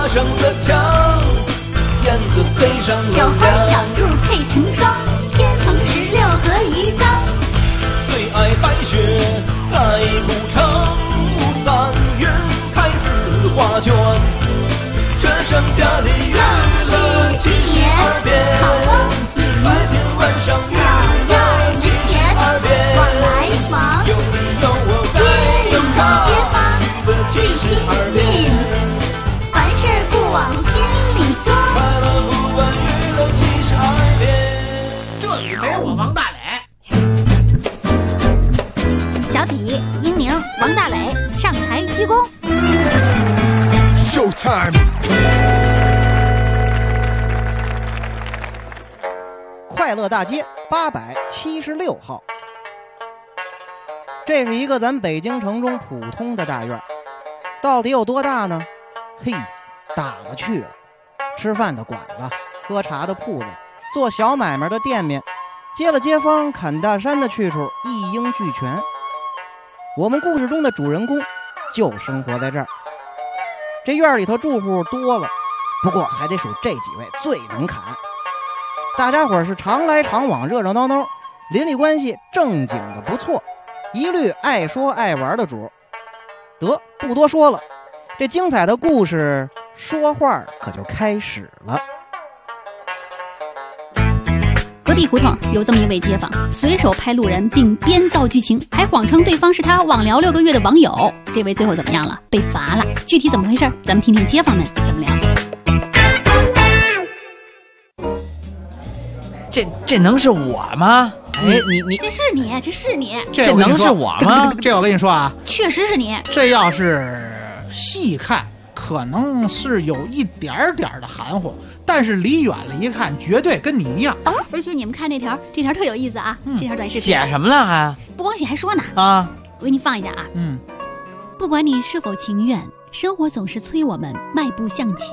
上了墙，燕子飞上了小花小兔配成双，天蓬16和鱼缸。 最爱白雪盖古城，3月开4画卷，这剩下的娱乐72变，白天晚上娱乐72变， 往来往， 有你有我在有他， 街坊最亲近，凡事不往心里装。 快乐不问娱乐72变。 这里没我王大磊。 小体、英宁、王大磊上台鞠躬。 Showtime！ 快乐大街876号，这是一个咱北京城中普通的大院，到底有多大呢？嘿，大了去了！吃饭的馆子，喝茶的铺子，做小买卖的店面，接了街坊砍大山的去处，一应俱全。我们故事中的主人公就生活在这儿。这院里头住户多了，不过还得数这几位最能砍。大家伙是常来常往，热热闹闹，邻里关系正经的不错，一律爱说爱玩的主。得，不多说了，这精彩的故事说话可就开始了。 隔壁胡同有这么一位街坊，随手拍路人并编造剧情，还谎称对方是他网聊6个月的网友。这位最后怎么样了？被罚了。具体怎么回事？咱们听听街坊们怎么聊。 这能是我吗？哎，你这是你，这是你， 这能是我吗？ 这我跟你说啊， 确实是你。 这要是细看，可能是有一点点的含糊，但是离远了一看，绝对跟你一样。 而且你们看这条特有意思啊！这条短视频写什么了还？ 不光写还说呢啊！ 我给你放一下啊。不管你是否情愿，生活总是催我们迈步向前。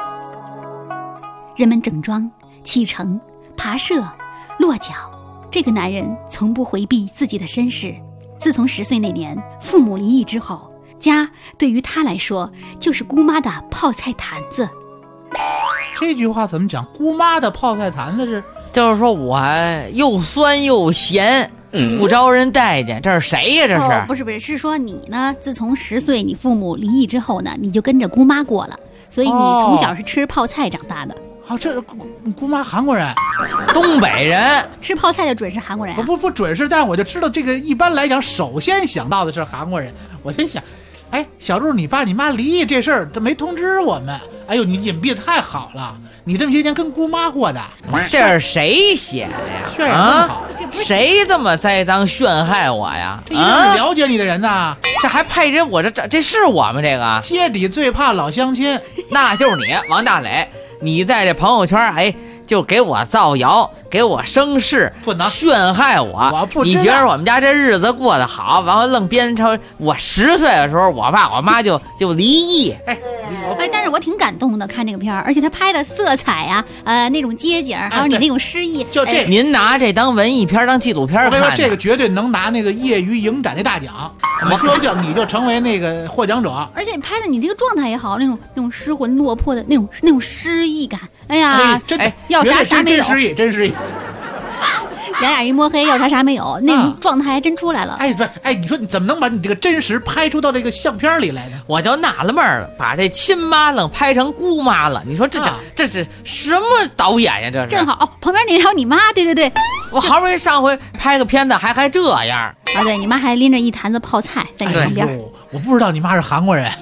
人们整装启程。爬舍落脚，这个男人从不回避自己的身世。自从10岁那年父母离异之后，家对于他来说就是姑妈的泡菜坛子。 这句话怎么讲？姑妈的泡菜坛子是， 就是说我又酸又咸，不招人待见。这是谁呀？这是？ 不是，是说你呢？自从10岁你父母离异之后呢，你就跟着姑妈过了，所以你从小是吃泡菜长大的。 这姑妈韩国人， 东北人， 吃泡菜的准是韩国人啊？ 不准是，但是我就知道这个一般来讲，首先想到的是韩国人。我就想，哎，小鹿，你爸你妈离异这事儿，他没通知我们。哎呦，你隐蔽的太好了，你这么些年跟姑妈过的， 这是谁写的呀？ 渲染这么好， 谁这么栽赃陷害我呀？ 这一定是了解你的人呐。 这还派人我这是我们这个街底最怕老乡亲， 那就是你王大磊。你在这朋友圈，哎，就给我造谣，给我生事， 不能陷害我。 我不知道， 你觉得我们家这日子过得好，完了愣编成我10岁的时候，我爸我妈就离异。 哎，但是我挺感动的，看这个片儿，而且他拍的色彩呀，那种街景，还有你那种诗意， 就这， 您拿这当文艺片，当纪录片看。 我跟你说，这个绝对能拿那个业余影展那大奖。我说你就成为那个获奖者。 而且拍的你这个状态也好，那种失魂落魄的那种诗意感。哎呀，要啥没有， 真诗意。 两眼一摸黑，要啥没有，那种状态还真出来了。 你说你怎么能把你这个真实拍出到这个相片里来呢？ 我就纳了闷了，把这亲妈愣拍成姑妈了。你说这是什么导演呀？这是正好旁边那条你妈，对， 我好不容易上回拍个片子还这样啊！ 对，你妈还拎着一坛子泡菜在你旁边。 我不知道你妈是韩国人。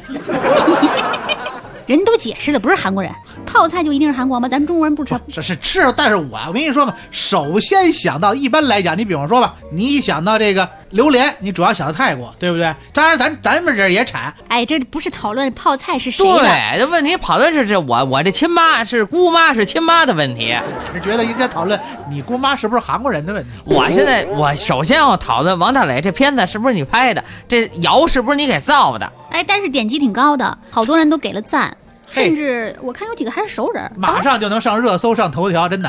人都解释的不是韩国人，泡菜就一定是韩国吗？咱们中国人不吃。 这是吃，但是我跟你说吧，首先想到，一般来讲，你比方说吧，你一想到这个榴莲，你主要想到泰国，对不对？当然咱们这也产。 哎，这不是讨论泡菜是谁的？ 对，这问题讨论是我这亲妈是姑妈是亲妈的问题。 我是觉得应该讨论你姑妈是不是韩国人的问题。 我首先要讨论王大磊这片子是不是你拍的，这谣是不是你给造的？ 哎，但是点击挺高的，好多人都给了赞，甚至我看有几个还是熟人， 马上就能上热搜上头条，真的。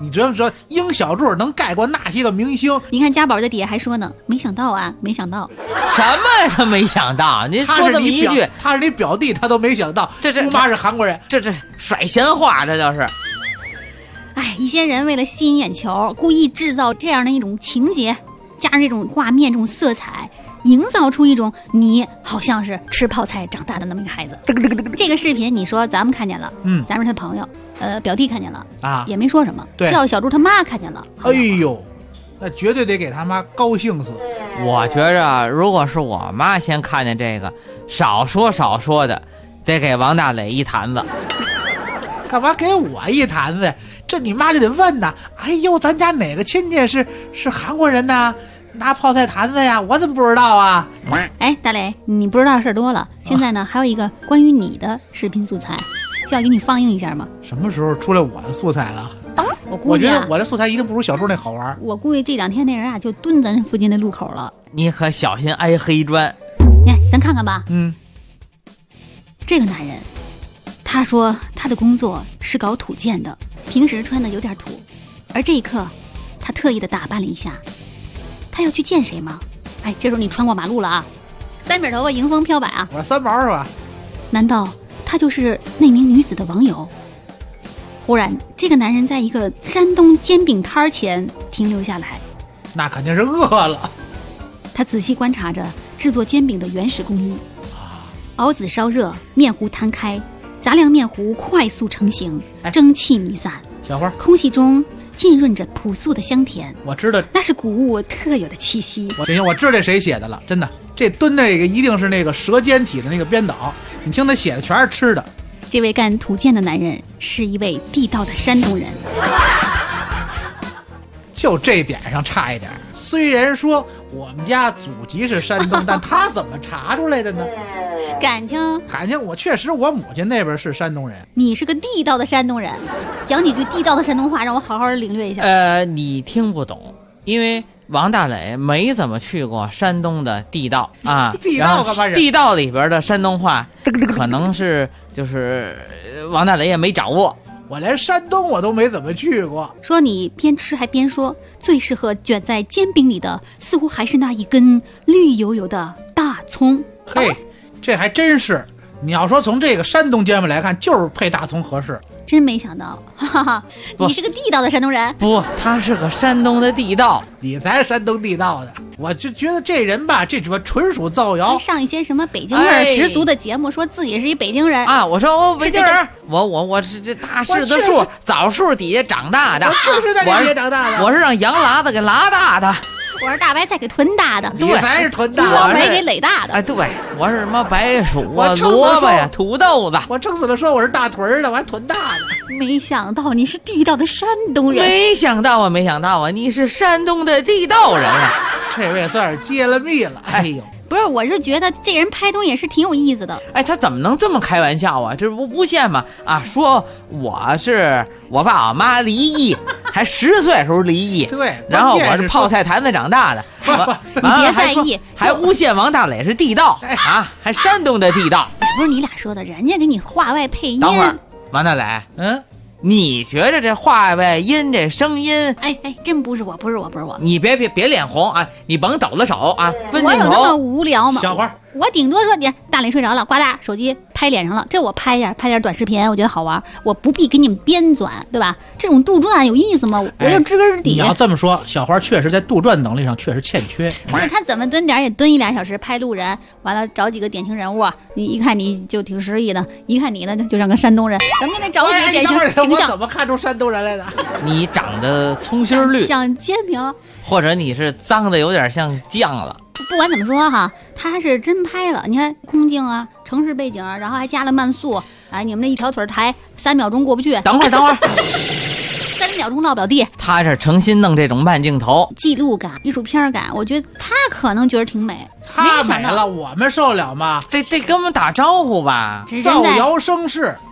你觉得说英小柱能盖过那些个明星？ 你看家宝在底下还说呢，没想到啊，没想到。 什么他没想到？您说这么一句， 他是你表弟，他都没想到，姑妈是韩国人， 这甩闲话，这就是。 哎，一些人为了吸引眼球，故意制造这样的一种情节，加上这种画面、这种色彩，营造出一种你好像是吃泡菜长大的那么一个孩子。这个视频你说咱们看见了，咱们是他朋友，表弟看见了啊，也没说什么。 对， 要是小猪他妈看见了， 哎呦，那绝对得给他妈高兴死。 我觉着，如果是我妈先看见这个，少说的，得给王大磊一坛子。 干嘛给我一坛子呀？这你妈就得问呐！哎呦，咱家哪个亲戚是韩国人呐？拿泡菜坛子呀？我怎么不知道啊？ 哎，大磊，你不知道的事儿多了。现在呢，还有一个关于你的视频素材，需要给你放映一下吗？ 什么时候出来我的素材了？ 我估计我的素材一定不如小猪那好玩。 我估计这2天那人啊，就蹲咱附近的路口了。 你可小心挨黑砖。 哎，咱看看吧。这个男人，他说他的工作是搞土建的。平时穿的有点土，而这一刻他特意的打扮了一下。他要去见谁吗？哎，这时候你穿过马路了啊，三米头发迎风飘摆啊。 我是三毛是吧？ 难道他就是那名女子的网友？忽然这个男人在一个山东煎饼摊前停留下来， 那肯定是饿了。 他仔细观察着制作煎饼的原始工艺，熬子烧热，面糊摊开，杂粮面糊快速成型，蒸汽弥散， 小花， 空气中浸润着朴素的香甜。 我知道， 那是谷物特有的气息。 我知道这谁写的了，真的，这蹲那个一定是那个舌尖体的那个编导，你听他写的全是吃的。 这位干土建的男人是一位地道的山东人。 就这点上差一点，虽然说我们家祖籍是山东，但他怎么查出来的呢？ 感情我确实我母亲那边是山东人。 你是个地道的山东人，讲几句地道的山东话让我好好的领略一下。 你听不懂，因为王大磊没怎么去过山东的地道啊。 地道干嘛？ 地道里边的山东话可能是就是王大磊也没掌握。 我连山东我都没怎么去过。 说你边吃还边说，最适合卷在煎饼里的似乎还是那一根绿油油的大葱。 嘿，这还真是。你要说从这个山东煎饼来看，就是配大葱合适。 真没想到，哈哈，你是个地道的山东人。 不，他是个山东的地道， 你才是山东地道的。我就觉得这人吧，这纯属造谣。 上一些什么北京味儿十足的节目，说自己是一北京人啊。我说我北京人，我是这大柿子树、枣树底下长大的。 我就是在底下长大的。 我是让羊喇子给拉大的。 我是大白菜给囤大的， 你才是囤大的， 我没给垒大的。 哎，对，我是什么白薯啊、萝卜呀、土豆子。 我撑死了说我是大屯的，我还囤大的。 没想到你是地道的山东人。 没想到啊，你是山东的地道人啊！ 这位算是揭了密了。哎呦， 不是，我是觉得这人拍东西也是挺有意思的。 哎，他怎么能这么开玩笑啊？这不诬陷吗？啊，说我是我爸我妈离异，还10岁时候离异。 对， 然后我是泡菜坛子长大的。 你别在意， 还诬陷王大磊是地道啊，还山东的地道。 不是你俩说的，人家给你话外配音。 等会儿，王大磊，你觉着这话外音这声音？ 哎，真不是我。 你别脸红啊！你甭抖了手啊！分镜头。 我有那么无聊吗？ 小花， 我顶多说你大磊睡着了，呱啦手机拍脸上了，这我拍点短视频，我觉得好玩，我不必给你们编纂，对吧？这种杜撰有意思吗？我就知根底。 你要这么说，小花确实在杜撰能力上确实欠缺。 不是他怎么蹲点也蹲1-2小时拍路人，完了找几个典型人物，你一看你就挺失意的，一看你呢就像个山东人，咱们得找几个典型形象。 我怎么看出山东人来的？ 你长得葱心绿， 像煎饼， 或者你是脏的有点像酱了。 不管怎么说哈，他是真拍了。你看空镜啊，城市背景，然后还加了慢速。哎，你们这一条腿抬3秒钟过不去。 等会儿 ，3秒钟落不了地。 他是诚心弄这种慢镜头， 记录感、艺术片感，我觉得他可能觉得挺美。 他美了，我们受得了吗？ 得跟我们打招呼吧。 造谣生事。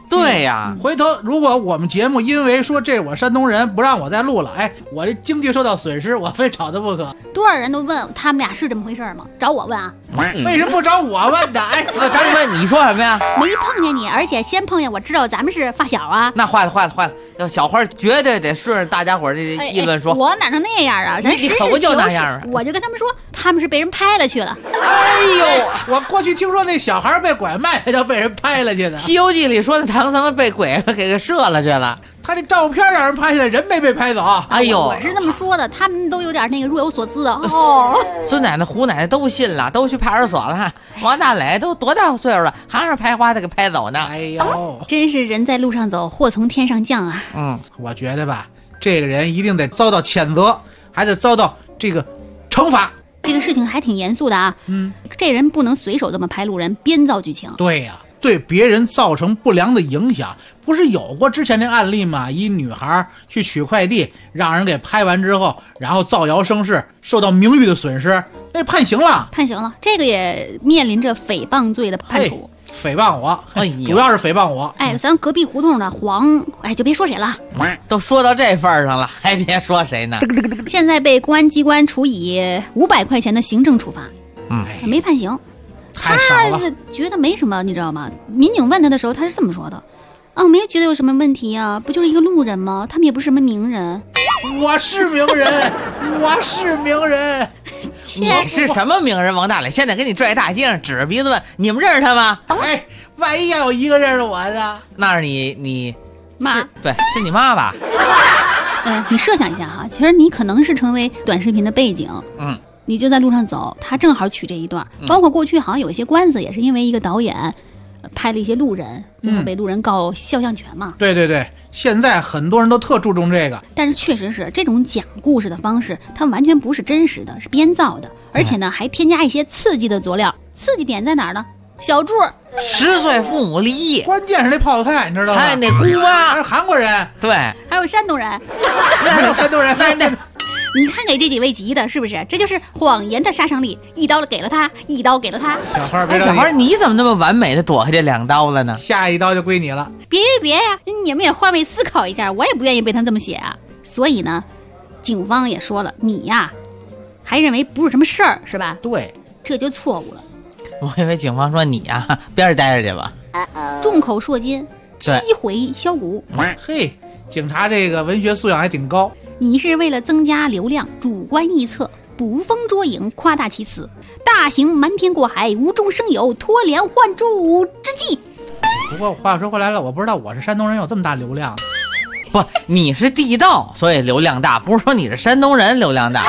对呀， 回头如果我们节目因为说这我山东人不让我再录了，哎，我这经济受到损失，我非找他不可。 多少人都问他们俩是这么回事吗？找我问啊， 为什么不找我问的？哎， 那张一问你说什么呀？ 没碰见你，而且先碰见我知道咱们是发小啊。 那坏了，要小花绝对得顺着大家伙儿这议论说。 我哪能那样啊？咱实事可不就求是那样啊。 我就跟他们说，他们是被人拍了去了。 哎呦，我过去听说那小孩被拐卖，他就被人拍了去的。 《西游记》里说那唐僧被鬼给射了去了， 他这照片让人拍下来，人没被拍走。 哎呦， 我是这么说的，他们都有点那个若有所思的哦。 孙奶奶、胡奶奶都信了，都去派出所了。王大磊都多大岁数了，还是拍花的给拍走呢？ 哎呦， 真是人在路上走，祸从天上降啊！ 我觉得吧，这个人一定得遭到谴责，还得遭到这个惩罚。 这个事情还挺严肃的啊。这人不能随手这么拍路人，编造剧情。 对呀，对别人造成不良的影响，不是有过之前的案例吗？一女孩去取快递，让人给拍完之后，然后造谣生事，受到名誉的损失，那判刑了。 判刑了，这个也面临着诽谤罪的判处。 诽谤我，主要是诽谤我。 哎，咱隔壁胡同的黄，哎，就别说谁了。 都说到这份上了，还别说谁呢？ 现在被公安机关处以500块钱的行政处罚。没判刑。 太少了。 他觉得没什么，你知道吗？民警问他的时候，他是这么说的：没觉得有什么问题啊，不就是一个路人吗？他们也不是什么名人。 我是名人，我是名人。 你是什么名人？王大磊现在给你拽大街上，指着鼻子问：你们认识他吗？ 哎，万一要有一个认识我的， 那是你妈， 对，是你妈吧？ 你设想一下哈，其实你可能是成为短视频的背景。你就在路上走，他正好取这一段。包括过去好像有一些官司，也是因为一个导演拍了一些路人，最后被路人告肖像权嘛。 对，现在很多人都特注重这个。 但是确实是这种讲故事的方式，它完全不是真实的，是编造的，而且呢还添加一些刺激的佐料。刺激点在哪儿呢？小柱 10岁父母离异， 关键是那泡菜，你知道吗？ 还有那姑妈， 还有韩国人， 对， 还有山东人， 还有山东人， 那。 你看给这几位急的，是不是？这就是谎言的杀伤力，一刀给了他，一刀给了他。 小花，别小花，你怎么那么完美的躲开这2刀了呢？ 下一刀就归你了。 别呀，你们也换位思考一下，我也不愿意被他这么写啊。所以呢，警方也说了，你呀，还认为不是什么事儿，是吧？ 对， 这就错误了。 我以为警方说你呀，边儿待着去吧。 众口铄金，击回箫鼓。 嘿，警察这个文学素养还挺高。 你是为了增加流量，主观臆测，捕风捉影，夸大其词，大行瞒天过海，无中生有，脱帘换柱之计。 不过话说回来了，我不知道我是山东人有这么大流量。 不，你是地道，所以流量大，不是说你是山东人流量大。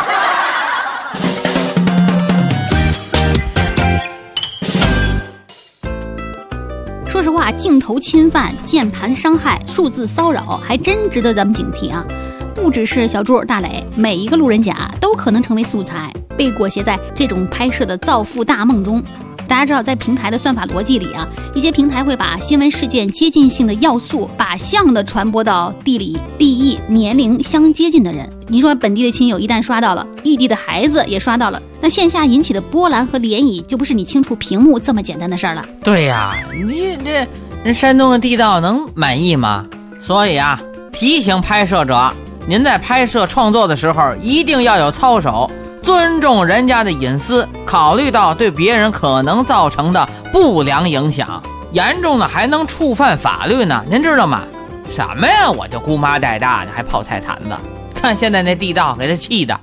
说实话，镜头侵犯、键盘伤害、数字骚扰，还真值得咱们警惕啊！不只是小柱、大磊，每一个路人甲都可能成为素材，被裹挟在这种拍摄的造富大梦中。大家知道，在平台的算法逻辑里啊，一些平台会把新闻事件接近性的要素靶向的传播到地理、地域、年龄相接近的人。你说本地的亲友一旦刷到了，异地的孩子也刷到了，那线下引起的波澜和涟漪就不是你清楚屏幕这么简单的事儿了。 对呀，你这人山东的地道能满意吗？所以啊，提醒拍摄者，您在拍摄创作的时候一定要有操守，尊重人家的隐私，考虑到对别人可能造成的不良影响，严重的还能触犯法律呢。您知道吗？什么呀，我就姑妈带大的还泡菜坛子，看现在那地道给他气的。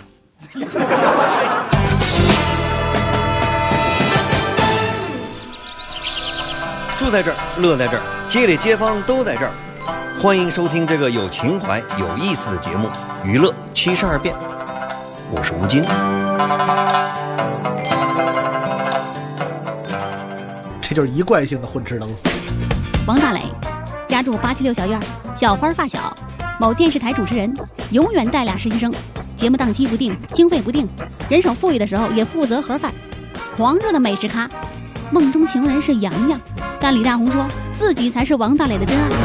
住在这儿，乐在这儿，街里街坊都在这儿。欢迎收听这个有情怀、有意思的节目《娱乐72变》，我是吴京。 这就是一贯性的混吃等死。 王大磊，家住876小院，小花发小，某电视台主持人，永远带俩实习生，节目档期不定，经费不定，人手富裕的时候也负责盒饭，狂热的美食咖，梦中情人是洋洋，但李大红说自己才是王大磊的真爱。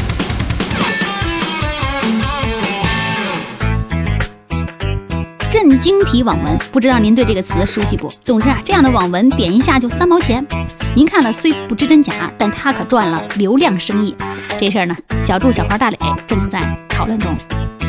震晶体网文，不知道您对这个词熟悉不？总之啊，这样的网文点一下就3毛钱，您看了虽不知真假，但他可赚了流量生意。这事儿呢，小柱、小花、大磊正在讨论中。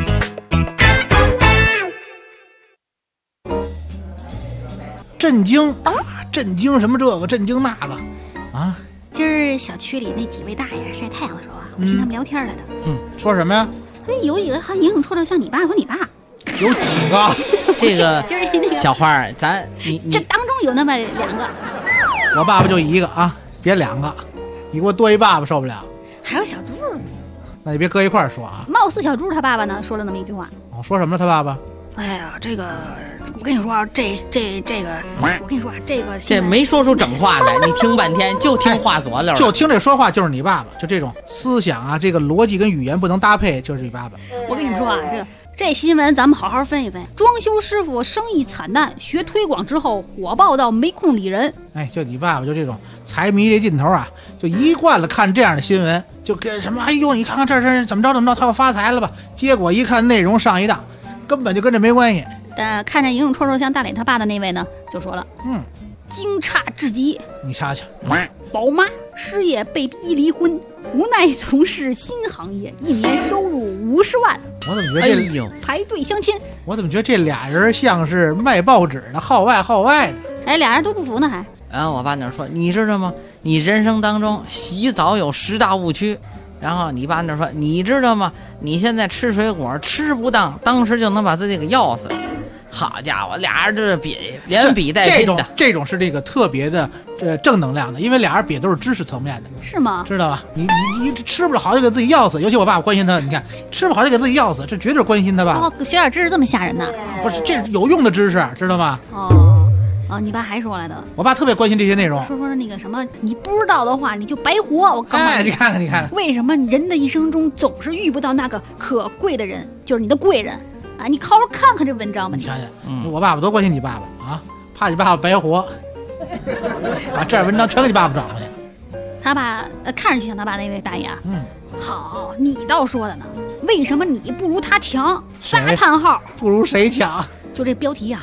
震惊啊！震惊什么这个，震惊那个啊！ 今儿小区里那几位大爷晒太阳的时候啊，我听他们聊天来的。 说什么呀？ 有几个好像影影绰绰像你爸和你爸。 有几个？ 这个就是那个小花，你这当中有那么2个， 我爸爸就1个啊，别2个，你给我多一爸爸受不了。 还有小柱呢。 那你别搁一块儿说啊。 貌似小柱他爸爸呢说了那么一句话。 说什么了？他爸爸？ 哎呀，这个我跟你说啊，这个，我跟你说啊，这没说出整话来，你听半天就听话佐料， 就听这说话就是你爸爸，就这种思想啊，这个逻辑跟语言不能搭配，就是你爸爸。 我跟你们说啊，这新闻咱们好好分一分。装修师傅生意惨淡，学推广之后火爆到没空理人。 哎，就你爸爸就这种财迷这劲头啊，就一贯了看这样的新闻，就跟什么哎呦，你看看这怎么着，他要发财了吧？结果一看内容上一当，根本就跟这没关系。 但看着影影绰绰像大磊他爸的那位呢，就说了，惊诧至极。 你瞧瞧， 宝妈失业被逼离婚，无奈从事新行业，1年收入50万。 我怎么觉得排队相亲？ 我怎么觉得这俩人像是卖报纸的，号外的？ 哎，俩人都不服呢还。 然后我爸那说，你知道吗？你人生当中洗澡有10大误区。然后你爸那说，你知道吗？你现在吃水果吃不当，当时就能把自己给要死。好家伙，俩人这连比带拼的。 这种是这个特别的正能量的，因为俩人比都是知识层面的， 是吗？ 知道吧？你吃不好就给自己要死，尤其我爸爸关心他，你看吃不好就给自己要死，这绝对是关心他吧？ 哦，学点知识这么吓人呢？ 不是，这有用的知识，知道吗？ 哦，你爸还说来的， 我爸特别关心这些内容。 说那个什么，你不知道的话你就白活。我告诉你， 哎，你看看， 为什么人的一生中总是遇不到那个可贵的人，就是你的贵人啊？你好好看看这文章吧。 你想想，我爸爸多关心你爸爸啊，怕你爸爸白活，把这文章全给你爸爸转过去。 他爸看上去像他爸那位大爷啊。好，你倒说的呢，为什么你不如他强？3叹号， 不如谁强？ 就这标题啊。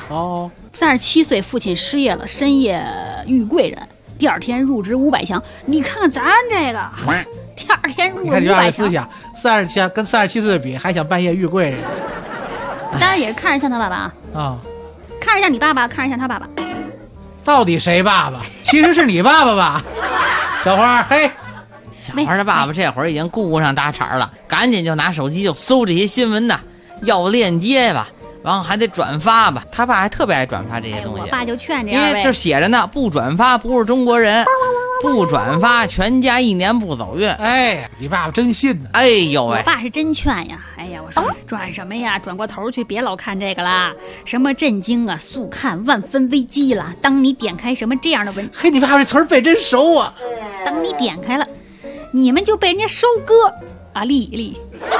37 岁父亲失业了，深夜遇贵人，第2天入职500强。你看看咱这个，第2天入职500强。你看你爸这思想，37跟37岁比，还想半夜遇贵人。 当然也是看着像他爸爸啊。看着像你爸爸，看着像他爸爸。 到底谁爸爸？其实是你爸爸吧？小花，嘿。 小花的爸爸这会儿已经顾不上打岔了，赶紧就拿手机就搜这些新闻呐，要链接吧，然后还得转发吧。他爸还特别爱转发这些东西。 我爸就劝这因为这写着呢，不转发不是中国人，不转发全家1年不走运。 哎，你爸爸真信呢。 哎呦喂， 我爸是真劝呀。哎呀，我说转什么呀？转过头去，别老看这个啦。什么震惊啊，速看万分危机了。当你点开什么这样的文， 嘿，你爸爸这词儿背真熟啊。 当你点开了，你们就被人家收割啊，利益。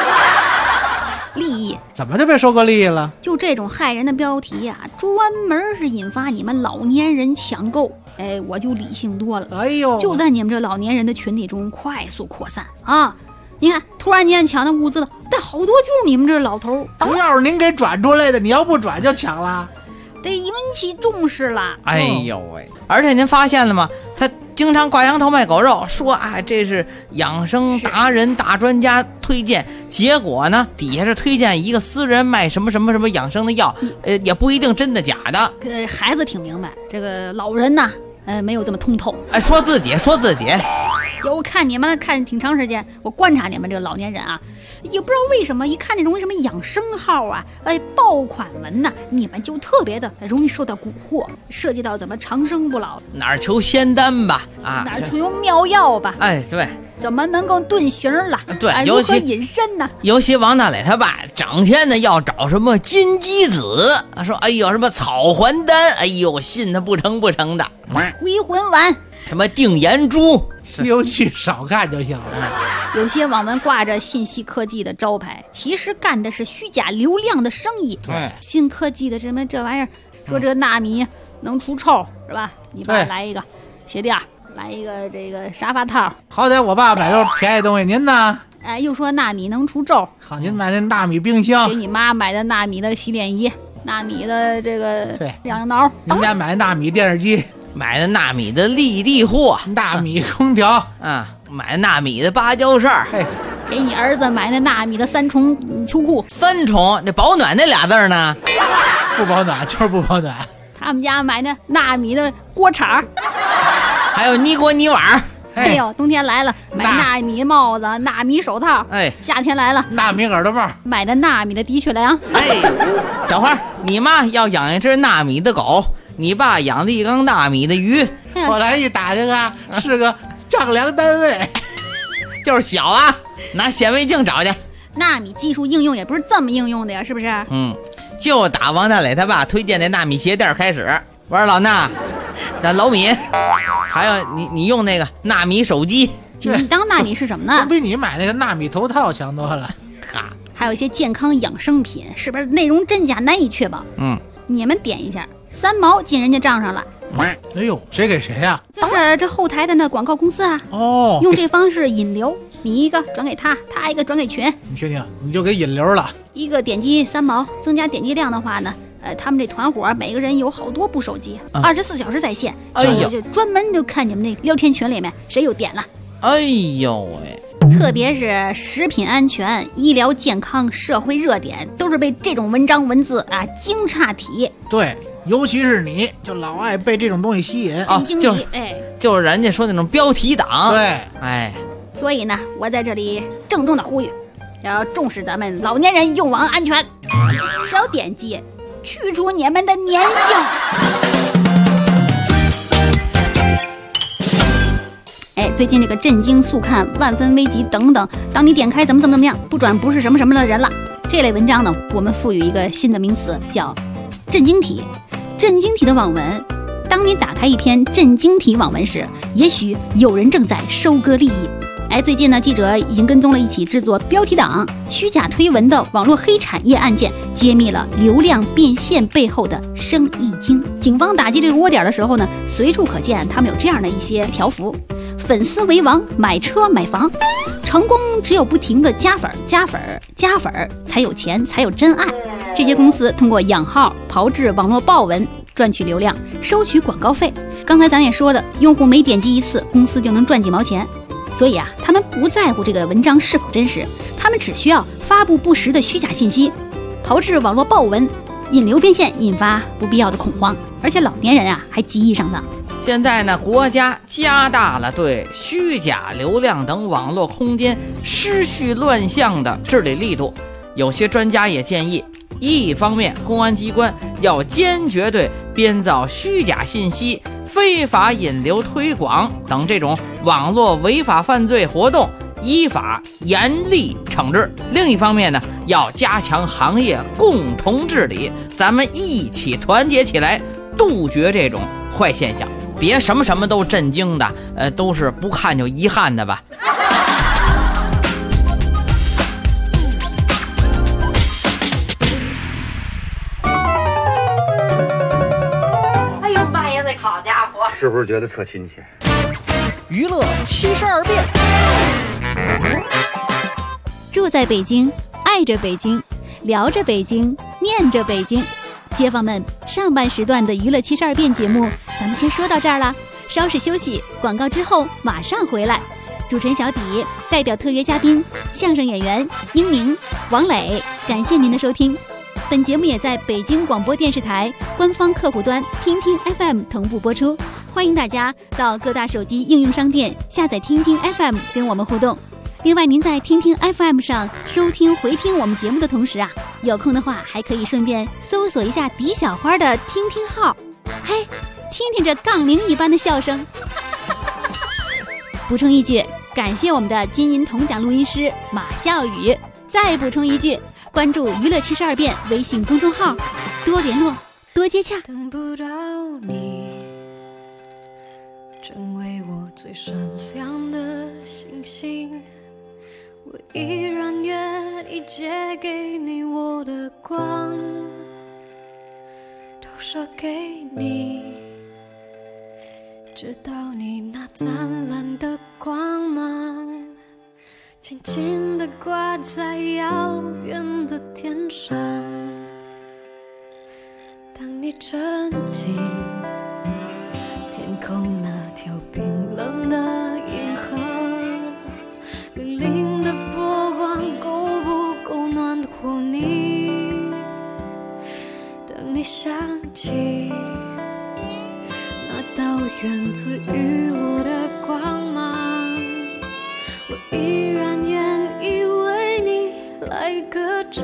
怎么就被收割利益了？ 就这种害人的标题呀，专门是引发你们老年人抢购。哎，我就理性多了。 哎呦， 就在你们这老年人的群体中快速扩散啊！你看，突然间抢那物资了，但好多就是你们这老头。 主要是您给转出来的，你要不转就抢了， 得引起重视了。 哎呦喂！而且您发现了吗？他经常挂羊头卖狗肉，说啊这是养生达人大专家推荐，结果呢底下是推荐一个私人卖什么养生的药，也不一定真的假的。 孩子挺明白，这个老人呐，没有这么通透。 哎，说自己。 我看你们看挺长时间，我观察你们这个老年人啊，也不知道为什么，一看这种什么养生号啊，爆款文呐，你们就特别的容易受到蛊惑，涉及到怎么长生不老， 哪儿求仙丹吧， 哪儿求妙药吧， 哎，对， 怎么能够遁形了？ 对， 如何隐身呢？ 尤其王大磊他爸整天的要找什么金鸡子，说哎呦什么草还丹，哎呦信他不成的， 回魂丸。 什么定颜珠， 西游记少看就行了。 有些网文挂着信息科技的招牌，其实干的是虚假流量的生意。 对， 新科技的什么这玩意儿，说这个纳米能除臭是吧？你爸来一个鞋垫，来一个这个沙发套。 好歹我爸买都是便宜东西，您呢？ 哎，又说纳米能除皱。 好，您买那纳米冰箱， 给你妈买的纳米的洗脸仪。 纳米的这个对两挠， 您家买纳米电视机， 买的纳米的立地货纳米空调， 啊，买纳米的芭蕉扇， 嘿， 给你儿子买那纳米的3重秋裤， 三重那保暖那俩字儿呢？ 不保暖就是不保暖。 他们家买那纳米的锅铲， 还有泥锅泥碗儿， 哎呦，冬天来了买纳米帽子、纳米手套， 哎， 夏天来了纳米耳朵帽， 买的纳米的的确良。 哎，小花，你妈要养一只纳米的狗，你爸养了一缸纳米的鱼， 后来一打听啊，是个丈量单位， 就是小啊，拿显微镜找去。 纳米技术应用也不是这么应用的呀，是不是？ 就打王大磊他爸推荐那纳米鞋垫开始玩老衲，咱老米，还有你用那个纳米手机， 你当纳米是什么呢都？比你买那个纳米头套强多了。 哈， 还有一些健康养生品，是不是内容真假难以确保？你们点一下，3毛进人家账上了。 哎呦，谁给谁呀？ 就是这后台的那广告公司啊， 哦， 用这方式引流，你一个转给他，他一个转给群， 你听听，你就给引流了。 一个点击3毛，增加点击量的话呢，他们这团伙每个人有好多部手机，24小时在线，就专门就看你们那聊天群里面谁又点了。 哎呦喂！ 特别是食品安全、医疗健康、社会热点，都是被这种文章文字啊惊岔体。 对，尤其是你就老爱被这种东西吸引。 啊， 经就是就是人家说那种标题党。 对， 哎， 所以呢，我在这里郑重的呼吁，要重视咱们老年人用网安全，少点击，去除你们的粘性。哎，最近这个震惊、速看、万分危急等等，当你点开怎么样，不转不是什么什么的人了。这类文章呢，我们赋予一个新的名词，叫震惊体。震惊体的网文，当你打开一篇震惊体网文时，也许有人正在收割利益。哎，最近呢，记者已经跟踪了一起制作标题党、虚假推文的网络黑产业案件，揭秘了流量变现背后的生意经。警方打击这个窝点的时候呢，随处可见他们有这样的一些条幅：粉丝为王，买车买房，成功只有不停的加粉才有钱，才有真爱。这些公司通过养号、炮制网络爆文赚取流量，收取广告费。刚才咱也说的，用户每点击一次，公司就能赚几毛钱。所以啊，他们不在乎这个文章是否真实，他们只需要发布不实的虚假信息，炮制网络爆文，引流变现，引发不必要的恐慌，而且老年人啊还极易上当。 现在呢，国家加大了对虚假流量等网络空间失序乱象的治理力度。有些专家也建议，一方面公安机关要坚决对编造虚假信息、非法引流推广等这种网络违法犯罪活动依法严厉惩治，另一方面呢，要加强行业共同治理，咱们一起团结起来，杜绝这种坏现象。别什么都震惊的，都是不看就遗憾的吧。 哎呦妈呀，这好家伙！ 是不是觉得特亲切？ 娱乐72变。 住在北京，爱着北京，聊着北京，念着北京。街坊们，上半时段的娱乐72变节目咱们先说到这儿了，稍事休息，广告之后马上回来。主持人小底代表特约嘉宾相声演员英明、王磊，感谢您的收听。本节目也在北京广播电视台官方客户端听听 FM 同步播出，欢迎大家到各大手机应用商店下载听听 FM 跟我们互动。另外，您在听听 FM 上收听回听我们节目的同时啊，有空的话还可以顺便搜索一下李小花的听听号，嘿，听听这杠铃一般的笑声。补充一句，感谢我们的金银铜奖录音师马笑宇。再补充一句，关注娱乐72变微信公众号，多联络，多接洽。 等不到你，成为我最闪亮的星星，我依然愿意借给你我的光，都射给你，直到你那灿烂的光芒轻轻地挂在遥远的天上。 沉浸天空那条冰冷的银河，粼粼的波光够不够暖和你？等你想起那道源自于我的光芒，我依然愿意为你来歌唱。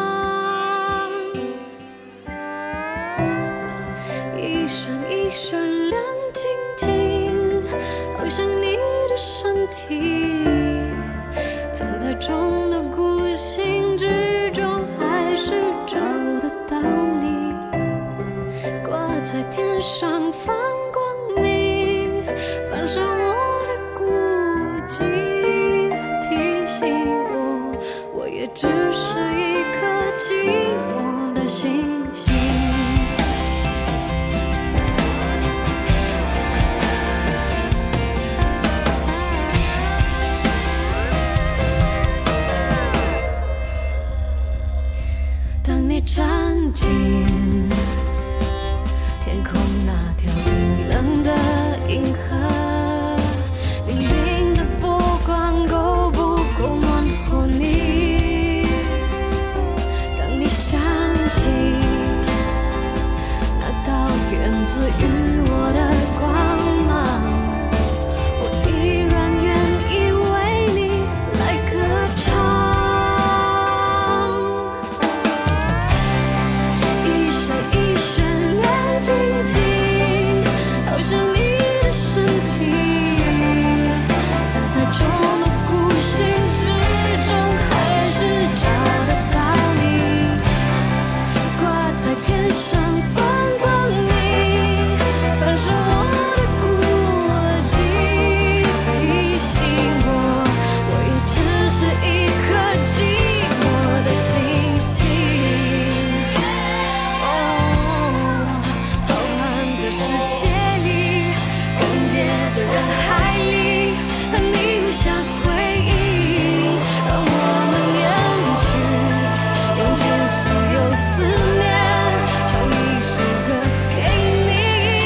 一闪一闪亮晶晶，好像你的身体，藏在中的孤星之中，还是找得到你。挂在天上放光明，反射我的孤寂，提醒我也只是一颗寂寞的星星。当你站进天空那条冰冷的银河，粼粼的波光够不够暖和你？当你想起那道源自于我的光芒，我依然愿意为你来歌唱。一闪一闪亮晶晶，好像你的身体，藏在中的孤星之中，还是找得到你。挂在天上放光明，反射我的孤寂，提醒我也只是一颗寂寞的星星。浩瀚的世界里，更迭的人海里，和你留下回忆，让我们远去，用尽所有思念，唱一首歌给你，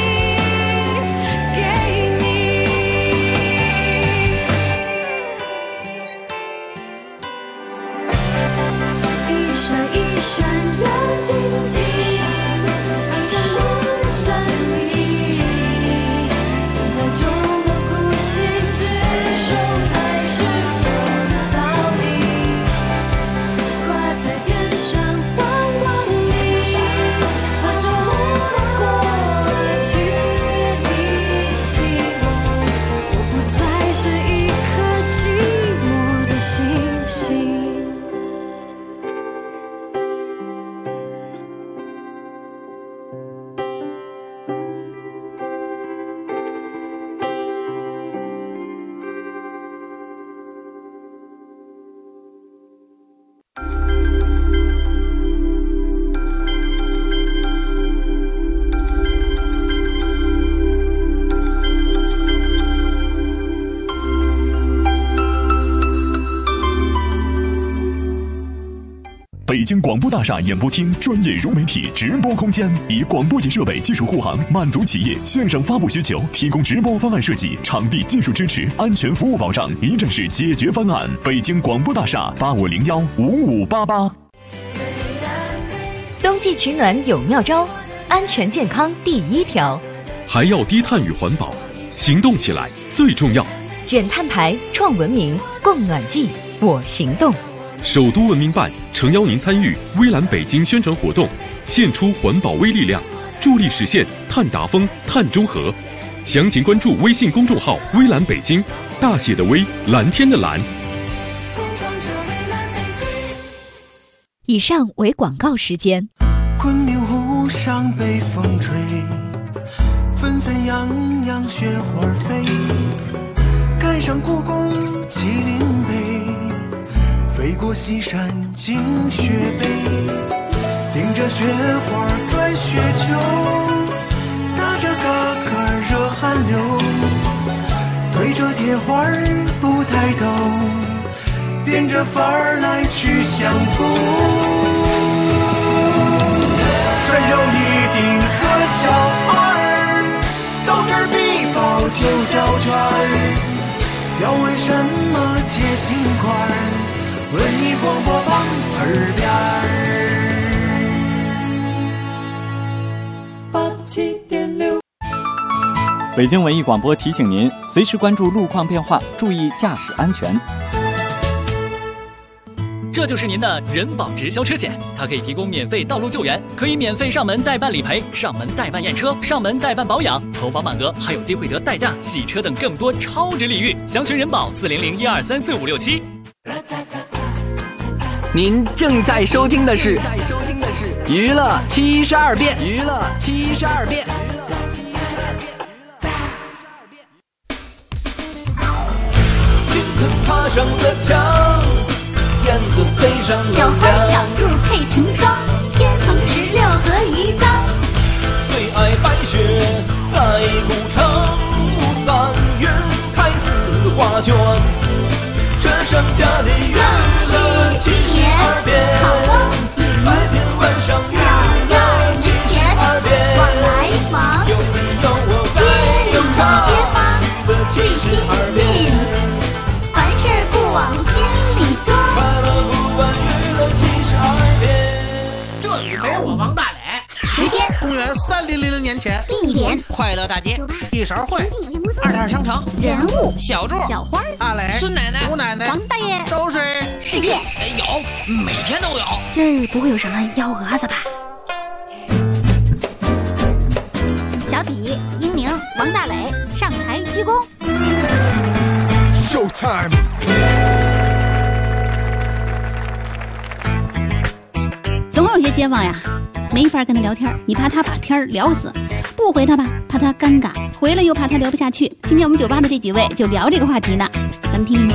给你。一闪一闪亮晶晶，好像你的身体，藏在中的孤星之中，还是找得到你。挂在天上放光明，反射我的过去，提醒我不再是一颗寂寞的星星。 北京广播大厦演播厅专业融媒体直播空间，以广播级设备技术护航，满足企业线上发布需求，提供直播方案设计、场地技术支持、安全服务保障，一站式解决方案。北京广播大厦85015588。 冬季取暖有妙招，安全健康第一条， 还要低碳与环保，行动起来最重要。 减碳排，创文明，供暖季，我行动。 首都文明办诚邀您参与微蓝北京宣传活动，献出环保微力量，助力实现碳达峰、碳中和。详情关注微信公众号“微蓝北京”，大写的微，蓝天的蓝。 以上为广告时间。 昆明湖上北风吹，纷纷扬扬雪花飞，赶上故宫麒麟碑，飞过西山进雪北，顶着雪花转雪球，打着嘎嘎热汗流，对着铁花不抬头，变着法儿来去相逢。山有一定小儿，斗智必报9角圈儿。要为什么解心块儿？文艺广播榜耳边儿87.6。 北京文艺广播提醒您，随时关注路况变化，注意驾驶安全。 这就是您的人保直销车险，它可以提供免费道路救援，可以免费上门代办理赔、上门代办验车、上门代办保养，投保满额还有机会得代驾、洗车等更多超值礼遇。详询人保40012345567。 您正在收听的是娱乐72变，娱乐72变。 金盆爬上了墙，燕子飞上了小花小兔配成双，天横16合一张。 最爱白雪盖古城，3月开4画卷。这剩下的娱乐72变，白天晚上娱乐72变。 往来忙， 有你有我在有他， 街坊最亲近，凡事不往心里装。 快乐不完娱乐72变。 这里没我王大磊。 时间： 公元3000年前。 地点： 快乐大街。 一勺烩。 二摊商场。 人物： 小柱、 小花、 大磊、 孙奶奶、 吴奶奶、 王大爷、 周水。 世界有，每天都有。 今儿不会有什么幺蛾子吧？ 小体、英宁、王大磊上台鞠躬。 Showtime。 总有些街坊呀，没法跟他聊天，你怕他把天聊死，不回他吧，怕他尴尬，回来又怕他聊不下去。今天我们酒吧的这几位就聊这个话题呢，咱们听听。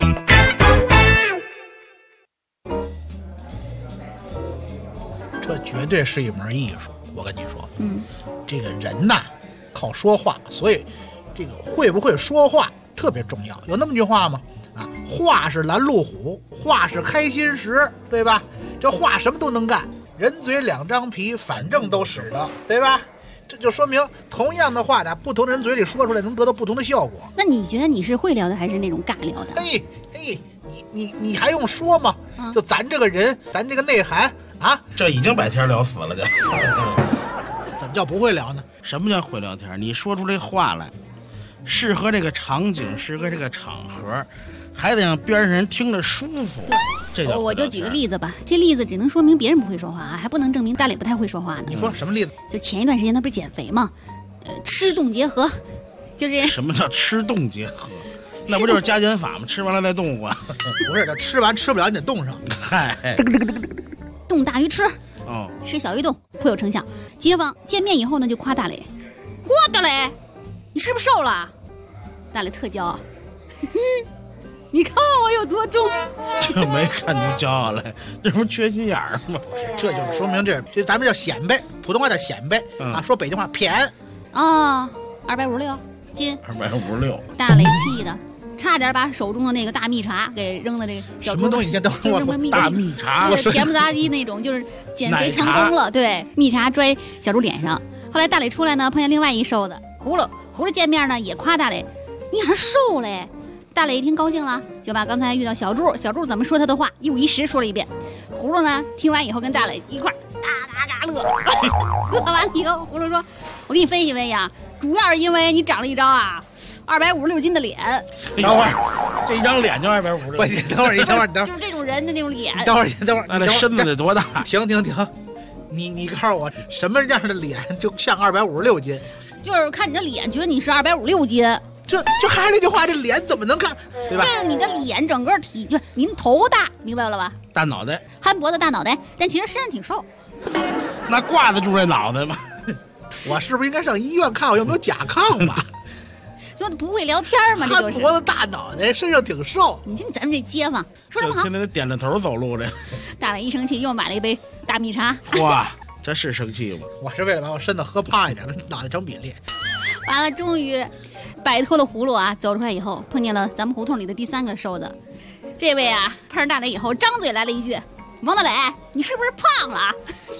这绝对是一门艺术，我跟你说，这个人呐，靠说话，所以这个会不会说话特别重要。有那么句话吗？啊，话是拦路虎，话是开心石，对吧？这话什么都能干，人嘴2张皮，反正都使的，对吧？这就说明同样的话呢，不同人嘴里说出来能得到不同的效果。 那你觉得你是会聊的还是那种尬聊的？ 嘿，你还用说吗？就咱这个人，咱这个内涵啊， 这已经把天聊死了，就怎么叫不会聊呢？ 什么叫会聊天？你说出这话来，适合这个场景，适合这个场合，还得让边上人听着舒服。这叫我就举个例子吧，这例子只能说明别人不会说话啊，还不能证明大磊不太会说话呢。 你说什么例子？ 就前一段时间他不是减肥吗？吃动结合，就是什么叫吃动结合？那不就是加减法吗？吃完了再动啊？ 不是，这吃完吃不了你得动上。 嗨， 动大于吃， 哦， 吃小于动，颇有成效。街坊见面以后呢，就夸大磊，嚯，大磊，你是不是瘦了？大磊特骄傲，你看我有多重？ 这没看出骄傲来，这不是缺心眼儿吗？ 这就是说明这咱们叫显摆，普通话叫显摆啊，说北京话谝啊，256斤 ，256。 大磊气的。差点把手中的那个大蜜茶给扔了，这个什么东西？都大蜜茶， 甜不拉几那种，就是减肥成功了。对，蜜茶拽小猪脸上。后来大磊出来呢，碰见另外一瘦子葫芦见面呢也夸大磊，你还是瘦嘞。大磊一听高兴了，就把刚才遇到小猪怎么说他的话一五一十说了一遍。葫芦呢听完以后跟大磊一块嘎乐，乐完了以后葫芦说：“我给你分析分析啊，主要是因为你长了一张啊。256斤的脸， 等会儿，这一张脸就256斤。 等会儿， 就是这种人的那种脸。 等会儿， 那身子得多大？ 停！你告诉我什么样的脸就像256斤？ 就是看你的脸，觉得你是256斤。 这还是那句话，这脸怎么能看？对吧？ 就是你的脸整个体，就是您头大，明白了吧？ 大脑袋， 憨脖子大脑袋，但其实身上挺瘦。 那挂得住这脑袋吗？ 我是不是应该上医院看我有没有甲亢吧？ 说的不会聊天嘛，这就是憨脖子大脑袋，身上挺瘦。 你听咱们这街坊说什么好？ 现在得点着头走路这。 大磊一生气，又买了一杯大蜜茶。 哇，这是生气吗？ 我是为了把我身子喝胖一点，跟脑袋成比例。 完了，终于摆脱了葫芦啊！走出来以后，碰见了咱们胡同里的第3个瘦子。这位啊，碰上大磊以后，张嘴来了一句：“王大磊，你是不是胖了？”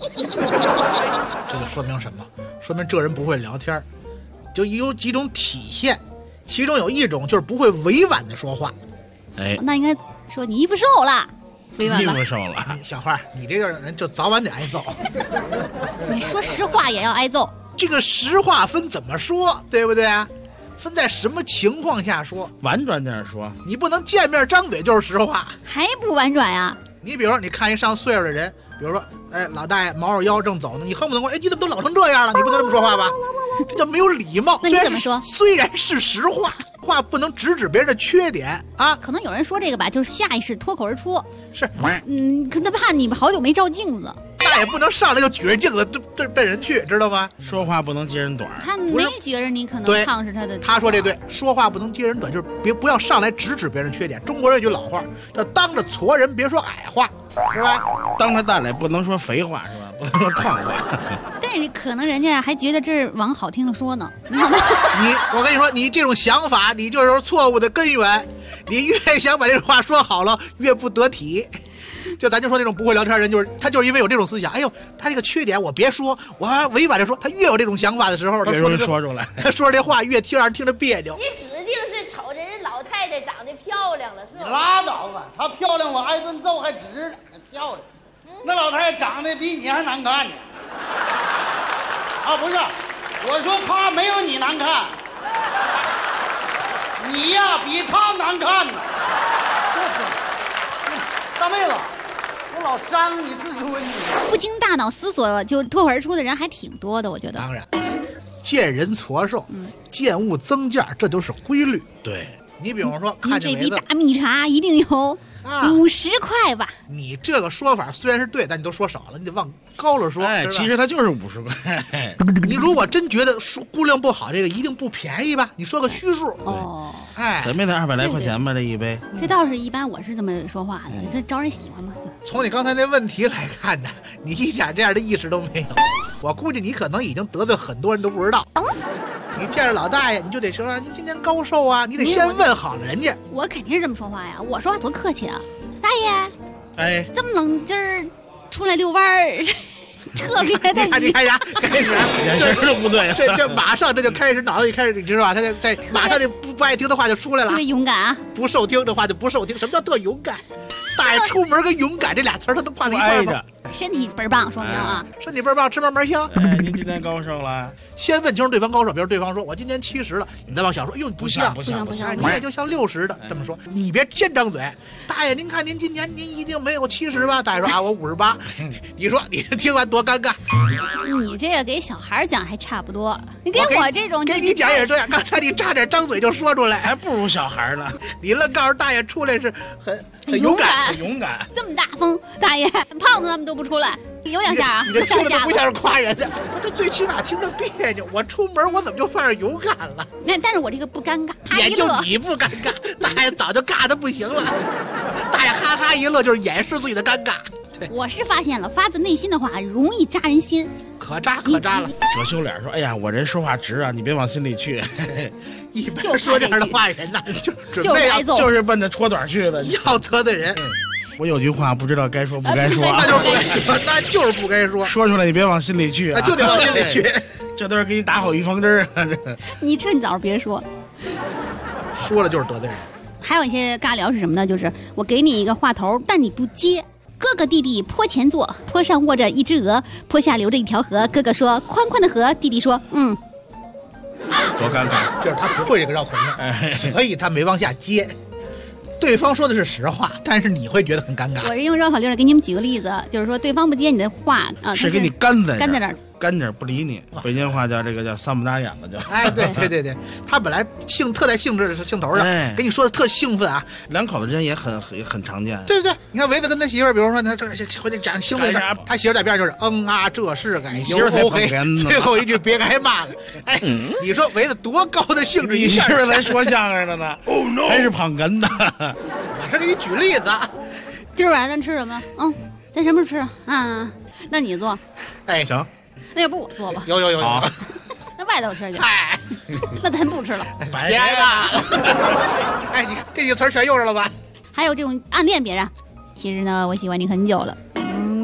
这就说明什么？说明这人不会聊天，就有几种体现，其中有一种就是不会委婉的说话。 哎， 那应该说你衣服瘦了，委婉吧？ 衣服瘦了， 小花，你这个人就早晚得挨揍。 你说实话也要挨揍。 这个实话分怎么说，对不对啊？分在什么情况下说？ 婉转点说， 你不能见面张嘴就是实话， 还不婉转呀？ 你比如说，你看一上岁数的人，比如说，哎，老大爷猫着腰正走呢，你恨不得说，哎，你怎么都老成这样了？你不能这么说话吧？这叫没有礼貌。 那你怎么说？ 虽然是实话，话不能直指别人的缺点啊。 可能有人说这个吧，就是下意识脱口而出。 是， 可能怕你们好久没照镜子。 那也不能上来就举着镜子对奔人去，知道吗？ 说话不能揭人短。 他没觉着你可能烫是他的。 他说这对，说话不能揭人短，就是不要上来直指别人缺点。中国人有句老话，叫当着矬人别说矮话，是吧？ 当着大脸不能说肥话，是吧？不能说胖话。 但是可能人家还觉得这是往好听了说呢。 我跟你说，你这种想法，你就是错误的根源。你越想把这话说好了，越不得体。就咱就说那种不会聊天人，他就是因为有这种思想，哎呦，他这个缺点我别说，我还委婉的说，他越有这种想法的时候， 越容易说出来。 他说这话越让人听着别扭。 你指定是瞅着人老太太长得漂亮了，是吧？ 拉倒吧，她漂亮我挨顿揍还值呢，漂亮。那老太太长得比你还难看呢。啊，不是，我说她没有你难看，你呀比她难看呢。大妹子，我老伤你自己问题。 不经大脑思索就脱口而出的人还挺多的，我觉得。 当然，见人矬瘦，见物增价，这都是规律。 对， 你比方说，看这杯大蜜茶一定有50块吧？ 你这个说法虽然是对，但你都说少了，你得往高了说。 哎，其实它就是50块。 你如果真觉得说估量不好，这个一定不便宜吧？你说个虚数。 哦， 哎， 怎么也得200来块钱吧？这一杯。 这倒是一般，我是这么说话的，这招人喜欢嘛。 从你刚才那问题来看呢，你一点这样的意识都没有。我估计你可能已经得罪很多人都不知道。你见着老大爷，你就得说你今天高寿啊，你得先问好了人家。 我肯定是这么说话呀，我说话多客气啊，大爷。 哎， 这么冷今儿出来遛弯儿，特别的。 你看啥？开始眼神都不对， 这马上这就开始脑子里开始，你知道吧？他在马上这不爱听的话就出来了。 特别勇敢啊！ 不受听的话就不受听。什么叫特勇敢？大爷出门跟勇敢这俩词儿他都挂在一块儿吗？ 身体倍儿棒，说明啊， 身体倍儿棒，吃嘛嘛香。 哎，您今天高寿了？ 先问清楚对方高寿，比如对方说我今年70了，你再往小说，哟， 不像， 你也就像60的这么说，你别先张嘴。大爷，您看您今年您一定没有70吧？大爷说啊，我58。你说你听完多尴尬？ 你这个给小孩讲还差不多，你给我这种给你讲也是这样。刚才你差点张嘴就说出来， 还不如小孩呢。 你愣告诉大爷出来是很勇敢， 很勇敢。 这么大风，大爷胖子他们都不出来，有两下啊！ 你这听着不像是夸人的，这最起码听着别扭。我出门我怎么就犯上勇敢了？ 但是我这个不尴尬， 也就你不尴尬，大爷早就尬得不行了。大爷哈哈一乐就是掩饰自己的尴尬。 我是发现了，发自内心的话容易扎人心， 可扎了。 遮羞脸说：“哎呀，我人说话直啊，你别往心里去。” 一般说这样的话人呢，就准备挨揍， 就是奔着戳短去的， 要得罪人。 我有句话不知道该说不该说， 那就是不该说， 说出来你别往心里去， 就得往心里去。 这都是给你打好预防针啊！ 你趁早别说， 说了就是得罪人。 还有一些尬聊是什么呢？就是我给你一个话头，但你不接。哥哥弟弟坡前坐，坡上卧着一只鹅，坡下流着一条河。哥哥说：“宽宽的河。”弟弟说：“嗯。” 多尴尬， 就是他不会这个绕口令，所以他没往下接。对方说的是实话，但是你会觉得很尴尬。 我是用绕口令给你们举个例子，就是说对方不接你的话啊， 是给你干在那儿。 干点不理你，北京话叫这个叫三不打眼了，叫。 哎，对，他本来特在兴致兴头上，跟你说的特兴奋啊。 两口子之间也很常见。 对，你看维子跟他媳妇儿，比如说他这回去讲兴奋事，他媳妇在边上就是啊，这是该媳妇才黑， 最后一句别挨骂了。哎，你说维子多高的兴致， 你媳妇才说相声的呢，还是捧哏的。 我是给你举例子。 今儿晚上咱吃什么？咱什么时候吃啊？那你做。 哎，行。 那要不我做吧？ 有。 那外头吃去。 嗨， 那咱不吃了。 别挨骂了。哎，你看这几个词儿全用上了吧？ 还有这种暗恋别人，其实呢，我喜欢你很久了。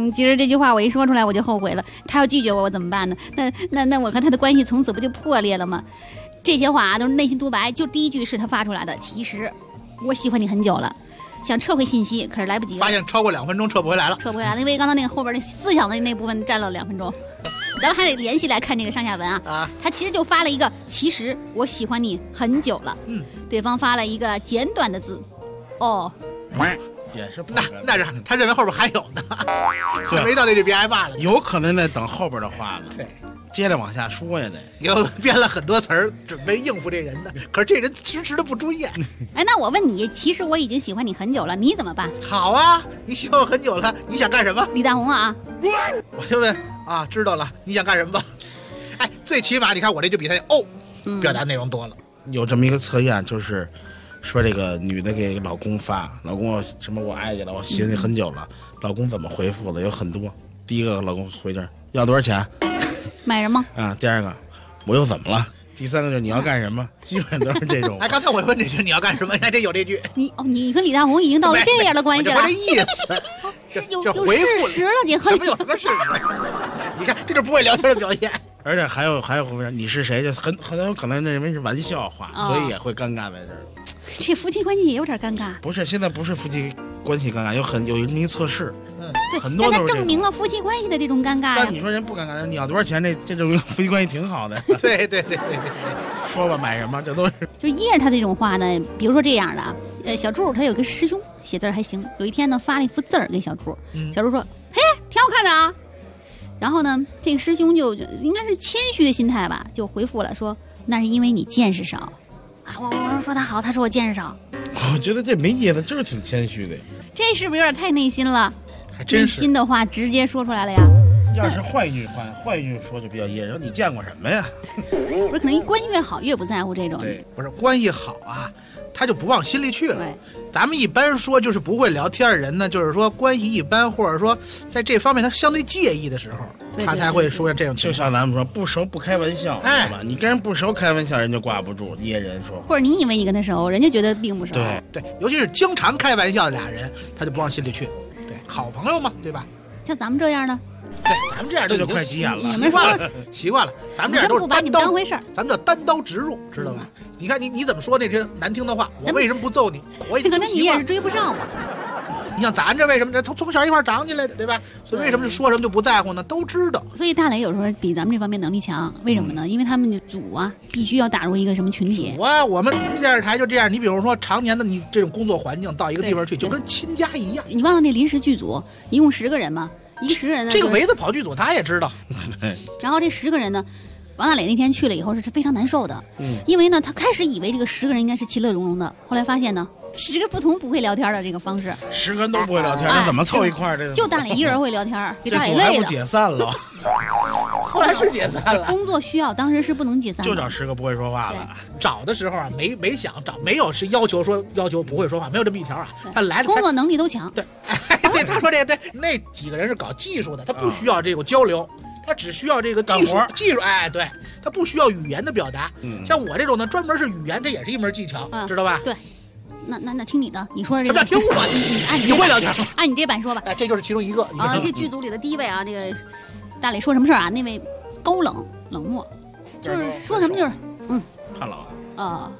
其实这句话我一说出来我就后悔了，他要拒绝我，我怎么办呢？那我和他的关系从此不就破裂了吗？这些话都是内心独白，就第一句是他发出来的。其实我喜欢你很久了，想撤回信息，可是来不及了。 发现超过2分钟撤不回来了， 因为刚才那个后边那思想的那部分占了2分钟。咱们还得联系来看这个上下文啊。他其实就发了一个，其实我喜欢你很久了。对方发了一个简短的字，哦。 也是那是他认为后边还有呢，没到那句别挨骂了， 有可能在等后边的话呢。 对， 接着往下说呀，得又编了很多词儿准备应付这人呢，可是这人迟的不注意。 哎，那我问你，其实我已经喜欢你很久了，你怎么办？ 好啊，你喜欢我很久了，你想干什么？ 李大红啊， 我就问啊，知道了，你想干什么吧？哎，最起码你看我这就比他表达内容多了。 有这么一个测验，就是说这个女的给老公发，老公什么我爱你了，我喜欢你很久了，老公怎么回复的？有很多。第一个老公回这要多少钱？ 买什么？ 啊，第二个我又怎么了？第三个就是你要干什么？基本都是这种。 哎，刚才我问这句你要干什么？哎，这有这句。 你和李大红已经到了这样的关系了。 我这意思。 有事实了，你和什么有什么事实？你看，这就不会聊天的表现。 而且还有回答你是谁，就很有可能认为是玩笑话，所以也会尴尬在这儿。 这夫妻关系也有点尴尬。 不是，现在不是夫妻关系尴尬，有一名测试， 对， 很多都是证明了夫妻关系的这种尴尬。 但你说人不尴尬，你要多少钱？这证明夫妻关系挺好的。 对， 说吧，买什么？这都是。 就依着他这种话呢，比如说这样的，小柱他有个师兄写字还行，有一天呢发了一幅字给小柱，小柱说：“嘿，挺好看的啊。”然后呢，这个师兄就应该是谦虚的心态吧，就回复了说：“那是因为你见识少。”啊，我说他好，他说我见识少。 我觉得这没意思，就是挺谦虚的。 这是不是有点太内心了？ 还真是。 内心的话直接说出来了呀。 要是坏一句说就比较噎人。说你见过什么呀？ 不是，可能关系越好越不在乎这种。 对，不是关系好啊，他就不往心里去了。咱们一般说就是不会聊天的人呢，就是说关系一般，或者说在这方面他相对介意的时候，他才会说这种。 就像咱们说不熟不开玩笑，对吧？你跟人不熟开玩笑，人就挂不住，噎人说。 或者你以为你跟他熟，人家觉得并不熟。 对，尤其是经常开玩笑的俩人，他就不往心里去。对，好朋友嘛，对吧？ 像咱们这样的。 对，咱们这样这就快急眼了， 习惯了。咱们这样都是不把你们当回事儿， 咱们叫单刀直入，知道吧？你看你怎么说那些难听的话，我为什么不揍你？我可能你也是追不上我。 你像咱这为什么从小一块长起来的，对吧？所以为什么就说什么就不在乎呢？都知道。 所以大磊有时候比咱们这方面能力强，为什么呢？因为他们的组啊，必须要打入一个什么群体。 我们电视台就这样，你比如说常年的你这种工作环境，到一个地方去就跟亲家一样。 你忘了那临时剧组一共10个人吗？一个10人呢， 这个围着跑剧组他也知道。 然后这10个人呢，王大磊那天去了以后是非常难受的，因为呢他开始以为这个10个人应该是其乐融融的，后来发现呢10个不同不会聊天的这个方式 ，10个人都不会聊天，那怎么凑一块儿？ 就大磊一人会聊天，给大磊累了， 解散了。 后来是解散了， 工作需要，当时是不能解散的。 就找10个不会说话了。 找的时候啊，没想找，没有是要求不会说话，没有这么一条啊。他来了， 工作能力都强。 对，对，他说这个对，那几个人是搞技术的，他不需要这个交流，他只需要这个技术，哎，对，他不需要语言的表达。像我这种呢，专门是语言，这也是一门技巧，知道吧？ 对。那听你的，你说这个。 听我，你会聊天， 按你这版说吧。 哎，这就是其中一个啊。这剧组里的第一位啊，那个大磊说什么事儿啊？那位高冷漠，就是说什么就是怕冷啊。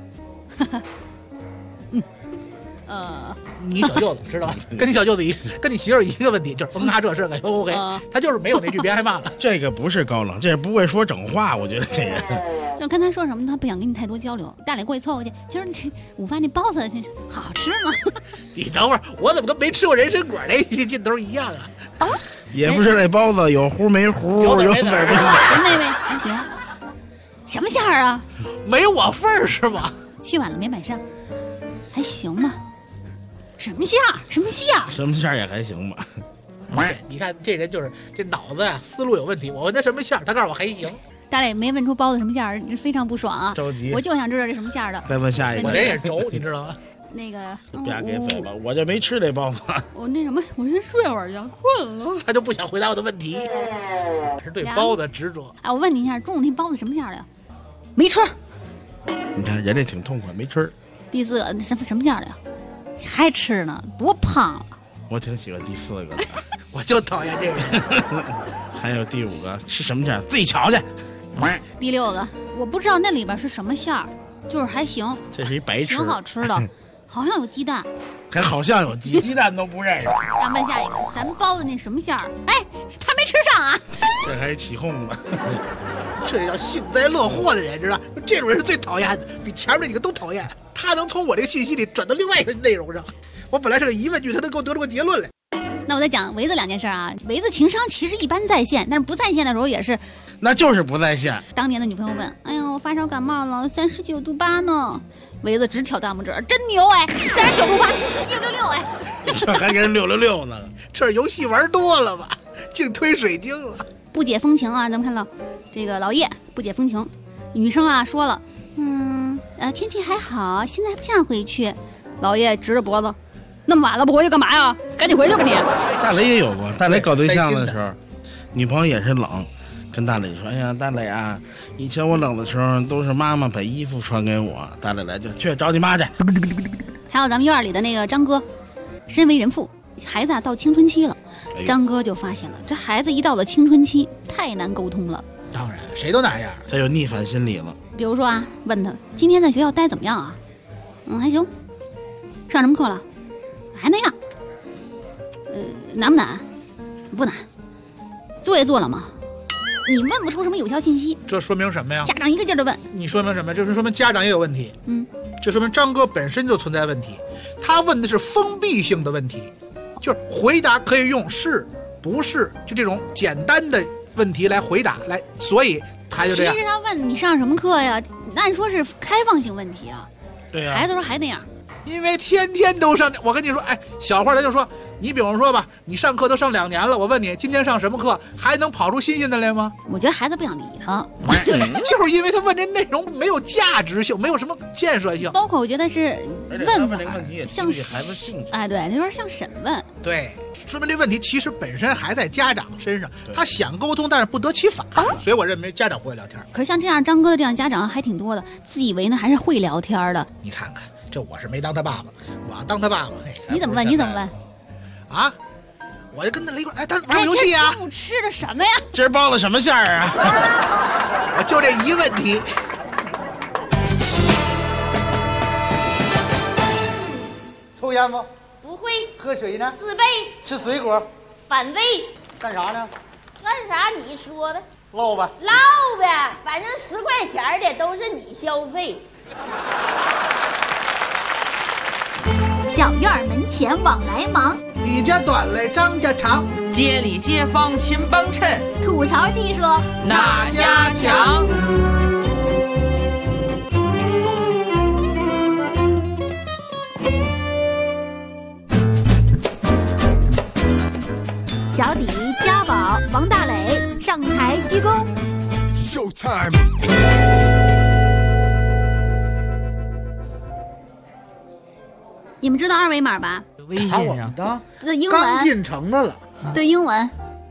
你小舅子知道吧？跟你小舅子跟你媳妇儿一个问题，就是这事个 OK， 他就是没有那句别挨骂了。 这个不是高冷，这不会说整话，我觉得这人。 就跟他说什么，他不想跟你太多交流。大磊过去凑过去，今儿午饭那包子好吃吗？ 你等会儿，我怎么跟没吃过人参果那劲头一样啊？ 也不是那包子有糊没糊，有籽没籽。 那位还行，什么馅儿啊？ 没我份儿是吗 ？7碗了没买上，还行吧。什么馅儿？什么馅儿？ 什么馅儿也还行吧。 你看这人就是这脑子啊，思路有问题。我问他什么馅儿，他告诉我还行。 大磊没问出包子什么馅儿，非常不爽啊！ 着急， 我就想知道这什么馅儿的。 再问下一个， 我这也轴，你知道吗？ 那个啪给嘴巴，我就没吃这包子。 我那什么，我先睡会儿去，困了。 他就不想回答我的问题，是对包子执着。 哎，我问你一下，中午那包子什么馅儿的呀？没吃。 你看人家挺痛快，没吃。 第4个什么馅儿的呀？还吃呢，多胖啊！ 我挺喜欢第4个的。 我就讨厌这个。 还有第5个是什么馅儿？自己瞧去。 第6个，我不知道那里边是什么馅儿，就是还行， 这是一白痴， 挺好吃的，好像有鸡蛋， 还好像有鸡蛋都不认识。 咱问下一个，咱们包的那什么馅儿？哎，他没吃上啊！ 这还起哄呢。 这叫幸灾乐祸的人，知道？这种人是最讨厌的，比前面那几个都讨厌。他能从我这个信息里转到另外一个内容上，我本来是个疑问句，他能给我得出个结论来。 那我再讲维子2件事啊。维子情商其实一般在线，但是不在线的时候也是， 那就是不在线。 当年的女朋友问：“哎呀，我发烧感冒了，39度8呢。”维子直挑大拇指，真牛哎，39度8，666哎， 这还给人666呢。 这游戏玩多了吧，净推水晶了。 不解风情啊，咱们看到这个老叶不解风情，女生啊说了，天气还好，现在不想回去。老叶直着脖子，那么晚了不回去干嘛呀？赶紧回去吧你。 大雷也有过，大雷搞对象的时候，女朋友也是冷，跟大磊说：“哎呀，大磊啊，以前我冷的时候都是妈妈把衣服穿给我。”大磊来就去找你妈去。 还有咱们院里的那个张哥，身为人父，孩子啊到青春期了，张哥就发现了，这孩子一到了青春期，太难沟通了。 当然，谁都那样， 他有逆反心理了。 比如说啊，问他今天在学校待怎么样啊？还行。上什么课了？还那样。难不难？不难。作业做了吗？你问不出什么有效信息， 这说明什么呀？ 家长一个劲儿的问， 你说明什么？就是说明家长也有问题。这说明张哥本身就存在问题。他问的是封闭性的问题，就是回答可以用是不是，就这种简单的问题来回答来，所以他就这样。 其实他问你上什么课呀？按说是开放性问题啊。 对呀， 孩子说还那样， 因为天天都上。我跟你说，哎，小花他就说，你比方说吧，你上课都上2年了，我问你今天上什么课，还能跑出新鲜的来吗？ 我觉得孩子不想理他， 就是因为他问这内容没有价值性，没有什么建设性。 包括我觉得是问法像孩子兴趣， 哎，对，他有点像审问。 对，说明这问题其实本身还在家长身上，他想沟通，但是不得其法，所以我认为家长不会聊天。 可是像这样张哥的这样家长还挺多的，自以为呢还是会聊天的。 你看看，这我是没当他爸爸，我要当他爸爸， 你怎么问？你怎么问？ 啊，我就跟他一块儿，他玩游戏啊。 中午吃的什么呀？ 今儿包的什么馅儿啊？ 我就这一问题。 抽烟不？ 不会。 喝水呢？ 自备。 吃水果？ 反胃。 干啥呢？ 干啥？你说的。 唠吧。 唠呗，反正10块钱的都是你消费。 小院门前往来忙， 李家短来张家长， 街里街坊亲帮衬， 吐槽技术哪家强？ 脚底家宝王大磊上台鞠躬。 Showtime。 你们知道2维码吧？ 微信上的英文刚进城的了。 对，英文。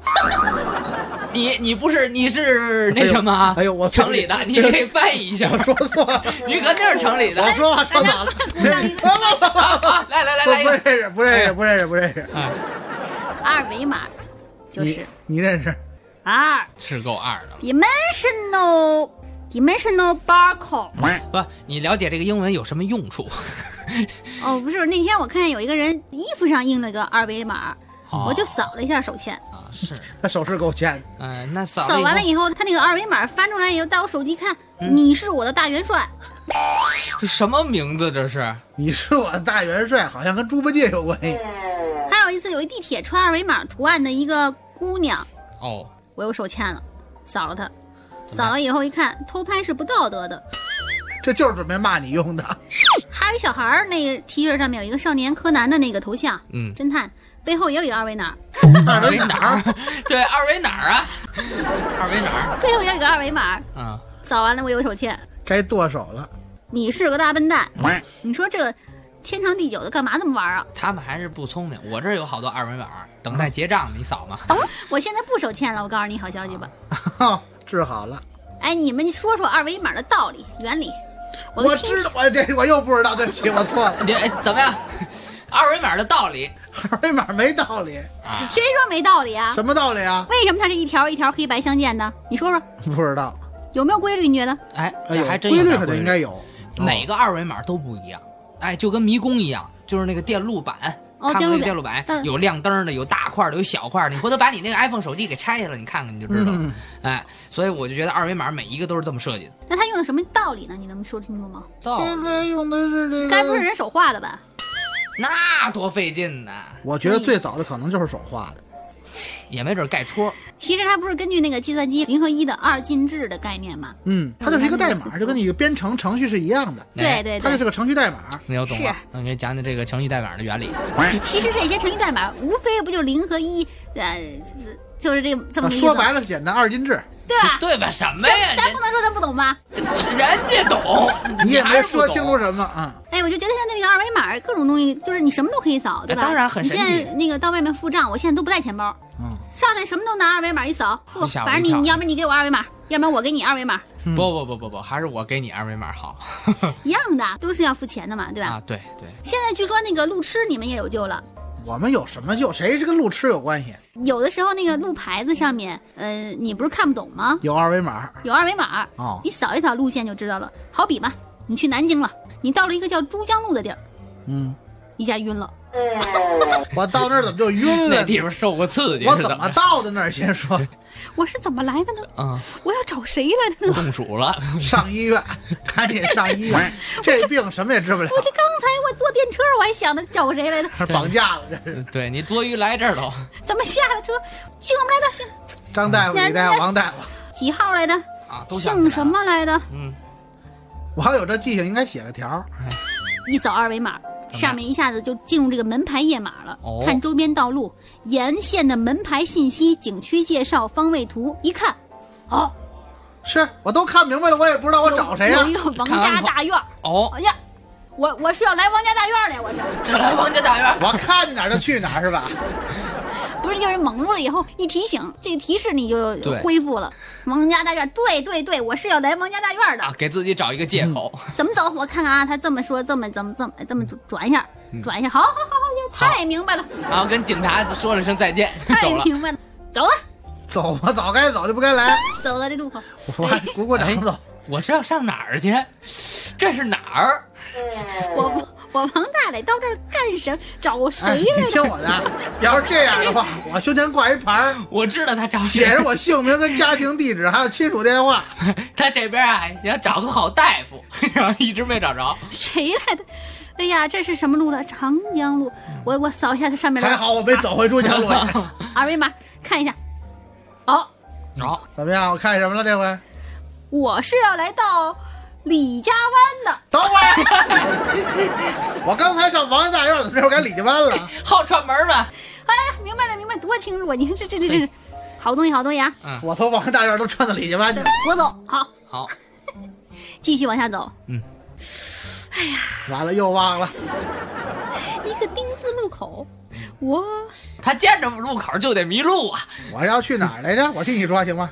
你是那什么啊？ 哎呦，我城里的，你给翻译一下。 我说错了， 你可真是城里的。 我说话说早了。来，不认识。 2维码就是你认识？ 是够2的。 Dimensional barcode。 不，你了解这个英文有什么用处？ 哦，不是，那天我看见有一个人衣服上印了个2维码，我就扫了一下手签。 是， 他手势够欠。 那扫完了以后，他那个2维码翻出来以后，带我手机看，你是我的大元帅。 这什么名字？这是？ 你是我的大元帅，好像跟猪八戒有关系。 还有一次，有一地铁穿2维码图案的一个姑娘，我有手欠了，扫了她，扫了以后一看，偷拍是不道德的。 这就是准备骂你用的。 还有一小孩那个 T 恤上面有一个少年柯南的那个头像，侦探背后也有一个2维码。 2维哪？对，2维哪啊？2维哪？ 背后也有一个2维码。扫完了我有手欠， 该剁手了。 你是个大笨蛋。你说这个天长地久的，干嘛这么玩啊？ 他们还是不聪明。我这儿有好多2维码，等待结账，你扫吗？ 我现在不手欠了，我告诉你好消息吧。 治好了。 哎，你们说说2维码的道理原理。 我知道，我又不知道，对不起，我错了。 怎么样？2维码的道理， 二维码没道理啊？谁说没道理啊？ 什么道理啊？ 为什么它是一条一条黑白相间的？你说说。 不知道有没有规律？你觉得？ 哎，这还真规律，肯定应该有。 哪个二维码都不一样。哎，就跟迷宫一样，就是那个电路板。看过那个电路板，有亮灯的，有大块的，有小块的。你回头把你那个 iPhone 手机给拆下来，你看看你就知道了。哎，所以我就觉得二维码每一个都是这么设计的。 那他用的什么道理呢？你能说清楚吗？ 道理这个用的是这个， 该不是人手画的吧？ 那多费劲呢！ 我觉得最早的可能就是手画的， 也没准盖戳。 其实它不是根据那个计算机0和1的2进制的概念吗？ 它就是一个代码，就跟你编程程序是一样的。 对， 它就是个程序代码。 你要懂了，那我给你讲讲这个程序代码的原理。 其实这些程序代码无非不就0和1，就是这么个意思。 说白了是简单2进制， 对吧？ 对吧？什么呀？ 咱不能说咱不懂吧？ 人家懂， 你也没说清楚什么啊。 哎，我就觉得现在那个二维码各种东西，就是你什么都可以扫，对吧？ 当然很神奇。 你现在那个到外面付账，我现在都不带钱包，上来什么都拿二维码一扫付，反正你要不然你给我二维码，要不然我给你二维码。 不，还是我给你二维码好。 一样的，都是要付钱的嘛，对吧？ 啊，对。 现在据说那个路痴你们也有救了。 我们有什么救？谁是跟路痴有关系？ 有的时候那个路牌子上面，你不是看不懂吗？ 有二维码， 哦，你扫一扫路线就知道了。好比吧，你去南京了，你到了一个叫珠江路的地儿，一下晕了。 我到那儿怎么就晕了？ 那地方受过刺激。 我怎么到的那儿？先说， 我是怎么来的呢？我要找谁来的呢？ 中暑了， 上医院，赶紧上医院。这病什么也治不了。 我这刚才我坐电车，我还想着找谁来的？ 绑架了，这是。 对你多余来这儿都。 怎么下了车？姓什么来的？姓张大夫、李大夫、王大夫。 几号来的？ 啊，都姓什么来的？ 我要有这记性，应该写个条。 一扫二维码。上面一下子就进入这个门牌页码了，看周边道路、沿线的门牌信息、景区介绍、方位图，一看， 是我都看明白了，我也不知道我找谁呀。 有一个王家大院。哎呀，我是要来王家大院的，我这来王家大院， 我看见哪儿就去哪儿是吧？ 不是，就是猛入了以后一提醒，这个提示你就恢复了。王家大院，对，我是要来王家大院的。 给自己找一个借口。 怎么走？我看看啊，他这么说，这么转一下，好，太明白了。 然后跟警察说了声再见， 太明白了， 走吧，早该走就不该来。 走到这路口， 我还鼓掌走。 我这要上哪儿去？这是哪儿？ 我王大磊到这儿干什么？找谁来你听我的，要是这样的话，我胸前挂一牌， 我知道他找写着我姓名跟家庭地址，还有亲属电话。 他这边啊，想找个好大夫，然后一直没找着。 谁来的？哎呀，这是什么路了？长江路。我扫一下它上面。 还好我没走回珠江路。 二维码看一下。 怎么样？我看什么了这回？ 我是要来到李家湾的。 等会儿，我刚才上王家大院，怎么这会儿改李家湾了？ 好串门吧？ 哎，明白了，多清楚啊！你看这是好东西啊！ 我从王家大院都串到李家湾去了。 左走， 好， 继续往下走。哎呀， 完了又忘了。 一个丁字路口， 他见着路口就得迷路啊！ 我要去哪儿来着？我替你说行吗？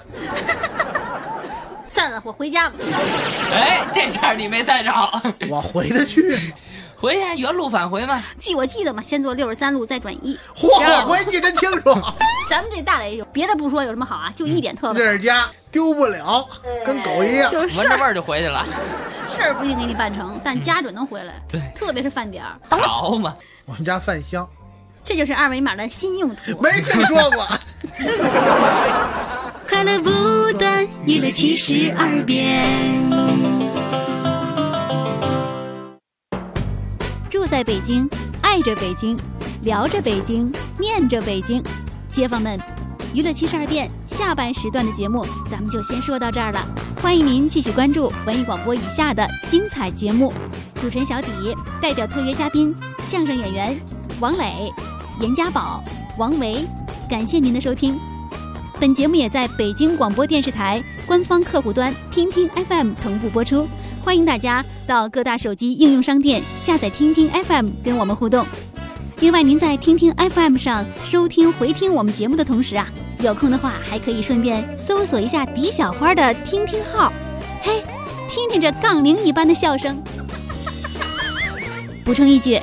算了，我回家吧。 哎，这下你没猜着， 我回得去， 回去原路返回吗？ 我记得嘛，先坐63路，再转1。 我回记真清楚。 咱们这大磊别的不说，有什么好啊？就一点特别。 这是家丢不了，跟狗一样， 就是闻着味儿就回去了。 事儿不一定给你办成，但家准能回来。 对， 特别是饭点儿。 好嘛， 我们家饭香。 这就是二维码的新用途。 没听说过。 快乐不断，娱乐72变。 住在北京，爱着北京，聊着北京，念着北京，街坊们，娱乐72变下半时段的节目，咱们就先说到这儿了。欢迎您继续关注文艺广播以下的精彩节目。主持人小底代表特约嘉宾相声演员王磊、严家宝、王维，感谢您的收听。本节目也在北京广播电视台官方客户端听听 FM 同步播出，欢迎大家到各大手机应用商店下载听听 FM 跟我们互动。另外您在听听 FM 上收听回听我们节目的同时啊，有空的话还可以顺便搜索一下狄小花的听听号，嘿，听听这杠铃一般的笑声。补充一句，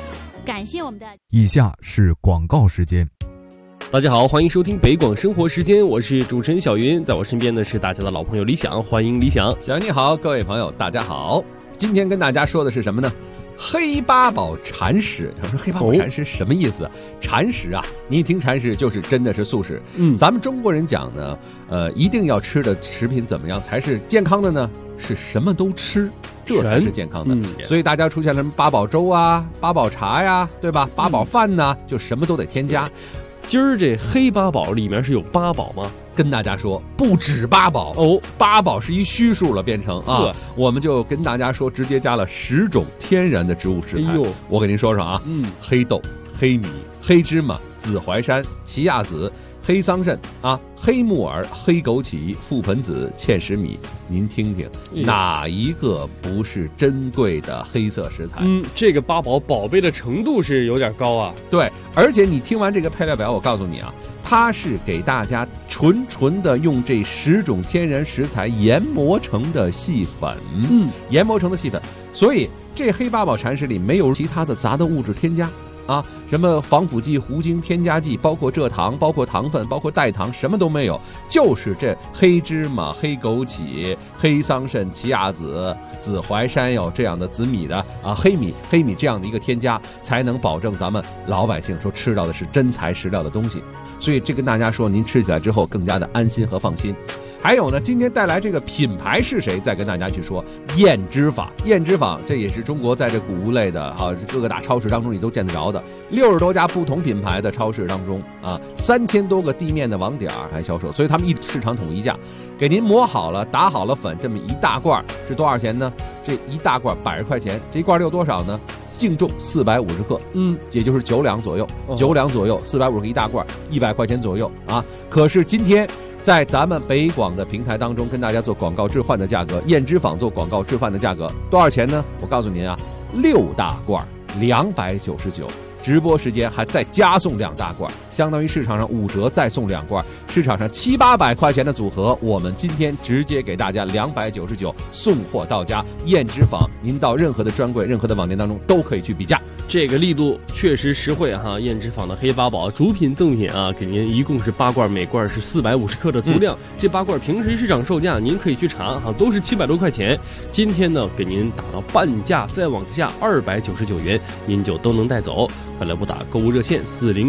感谢我们的。 以下是广告时间。 大家好，欢迎收听北广生活时间，我是主持人小云，在我身边呢是大家的老朋友李想，欢迎李想。 小云你好，各位朋友大家好。今天跟大家说的是什么呢？黑八宝禅食。他说黑八宝禅食什么意思？禅食啊，你一听禅食就是真的是素食。咱们中国人讲呢，一定要吃的食品怎么样才是健康的呢？是什么都吃，这才是健康的。所以大家出现了什么八宝粥啊、八宝茶呀，对吧？八宝饭呐，就什么都得添加。 今儿这黑八宝里面是有八宝吗？ 跟大家说不止八宝哦，八宝是一虚数了，变成啊，我们就跟大家说，直接加了10种天然的植物食材。我给您说说啊，黑豆、黑米、黑芝麻、紫淮山、奇亚籽、黑桑葚啊，黑木耳、黑枸杞、覆盆子、芡实米，您听听哪一个不是珍贵的黑色食材？ 这个八宝宝贝的程度是有点高啊。 对，而且你听完这个配料表，我告诉你啊，它是给大家纯的用这10种天然食材研磨成的细粉，研磨成的细粉，所以这黑八宝禅食里没有其他的杂的物质添加。啊，什么防腐剂、糊精、添加剂，包括蔗糖、包括糖分、包括代糖，什么都没有，就是这黑芝麻、黑枸杞、黑桑葚、奇亚籽、紫淮山有这样的紫米的啊，黑米这样的一个添加，才能保证咱们老百姓说吃到的是真材实料的东西。所以这跟大家说，您吃起来之后更加的安心和放心。还有呢，今天带来这个品牌是谁？再跟大家去说燕之坊。燕之坊这也是中国在这谷物类的各个大超市当中你都见得着的，60多家不同品牌的超市当中啊，3000多个地面的网点还销售，所以他们市场统一价，给您磨好了、打好了粉，这么一大罐是多少钱呢？这一大罐80块钱，这一罐有多少呢？净重450克，也就是9两左右，9两左右，450克一大罐，100块钱左右啊。可是今天在咱们北广的平台当中跟大家做广告置换的价格，燕之坊做广告置换的价格多少钱呢？我告诉您啊，6大罐299，直播时间还再加送2大罐，相当于市场上5折再送2罐，市场上700-800块钱的组合，我们今天直接给大家299送货到家。燕之坊，您到任何的专柜、任何的网店当中都可以去比价。 这个力度确实实惠哈！燕之坊的黑八宝主品赠品啊，给您一共是8罐，每罐是450克的足量。这8罐平时市场售价您可以去查哈，都是700多块钱。今天呢，给您打到半价，再往下299元，您就都能带走。快来拨打购物热线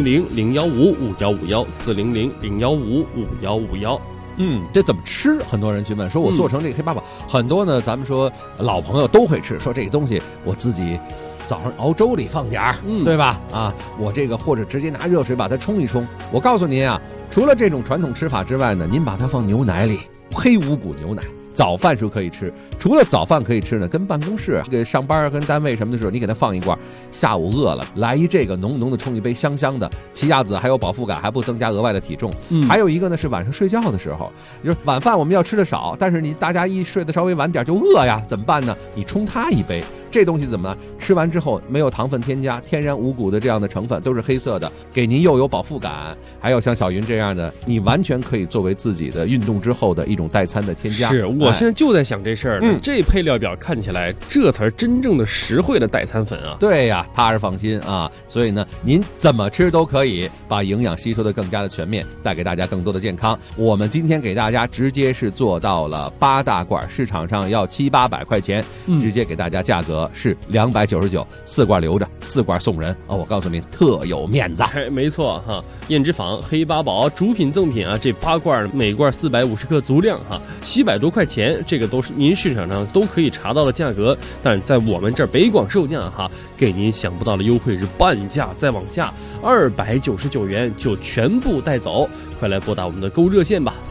400-015-5151，400-015-5151。 这怎么吃？很多人去问，说我做成这个黑八宝，很多呢，咱们说老朋友都会吃，说这个东西我自己早上熬粥里放点儿，对吧？啊，我这个或者直接拿热水把它冲一冲。我告诉您啊，除了这种传统吃法之外呢，您把它放牛奶里，黑五谷牛奶。早饭时候可以吃，除了早饭可以吃呢，跟办公室、跟上班、跟单位什么的时候，你给它放一罐，下午饿了来一这个浓浓的冲一杯香香的，奇亚籽还有饱腹感，还不增加额外的体重。还有一个呢是晚上睡觉的时候，就是晚饭我们要吃的少，但是大家一睡得稍微晚点就饿呀，怎么办呢？你冲它一杯，这东西怎么呢？吃完之后没有糖分添加，天然五谷的这样的成分都是黑色的，给您又有饱腹感，还有像小云这样的，你完全可以作为自己的运动之后的一种代餐的添加。 是我现在就在想这事儿呢，这配料表看起来这才是真正的实惠的代餐粉啊！ 对呀，踏实放心啊！所以呢，您怎么吃都可以，把营养吸收的更加的全面，带给大家更多的健康。我们今天给大家直接是做到了8大罐，市场上要700-800块钱，直接给大家价格是299，4罐留着，4罐送人啊！我告诉您，特有面子。 没错哈，燕之坊黑八宝主品赠品啊，这8罐每罐450克足量哈，700多块钱，这个都是您市场上都可以查到的价格，但是在我们这儿北广售价哈，给您想不到的优惠是半价，再往下299元就全部带走。快来拨打我们的购物热线吧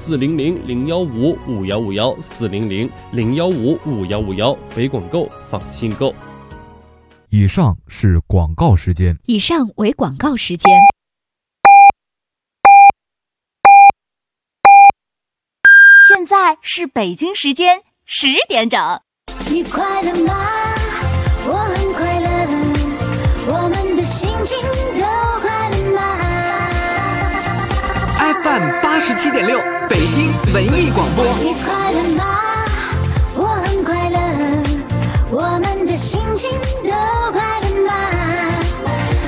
，400-015-5151，400-015-5151，北广购，放心购。 以上是广告时间。 以上为广告时间。 现在是北京时间10点整。 你快乐吗？我很快乐，我们的心情都快乐吗 ？FM 87.6，北京文艺广播。 你快乐吗？我很快乐，我们的心情都快乐吗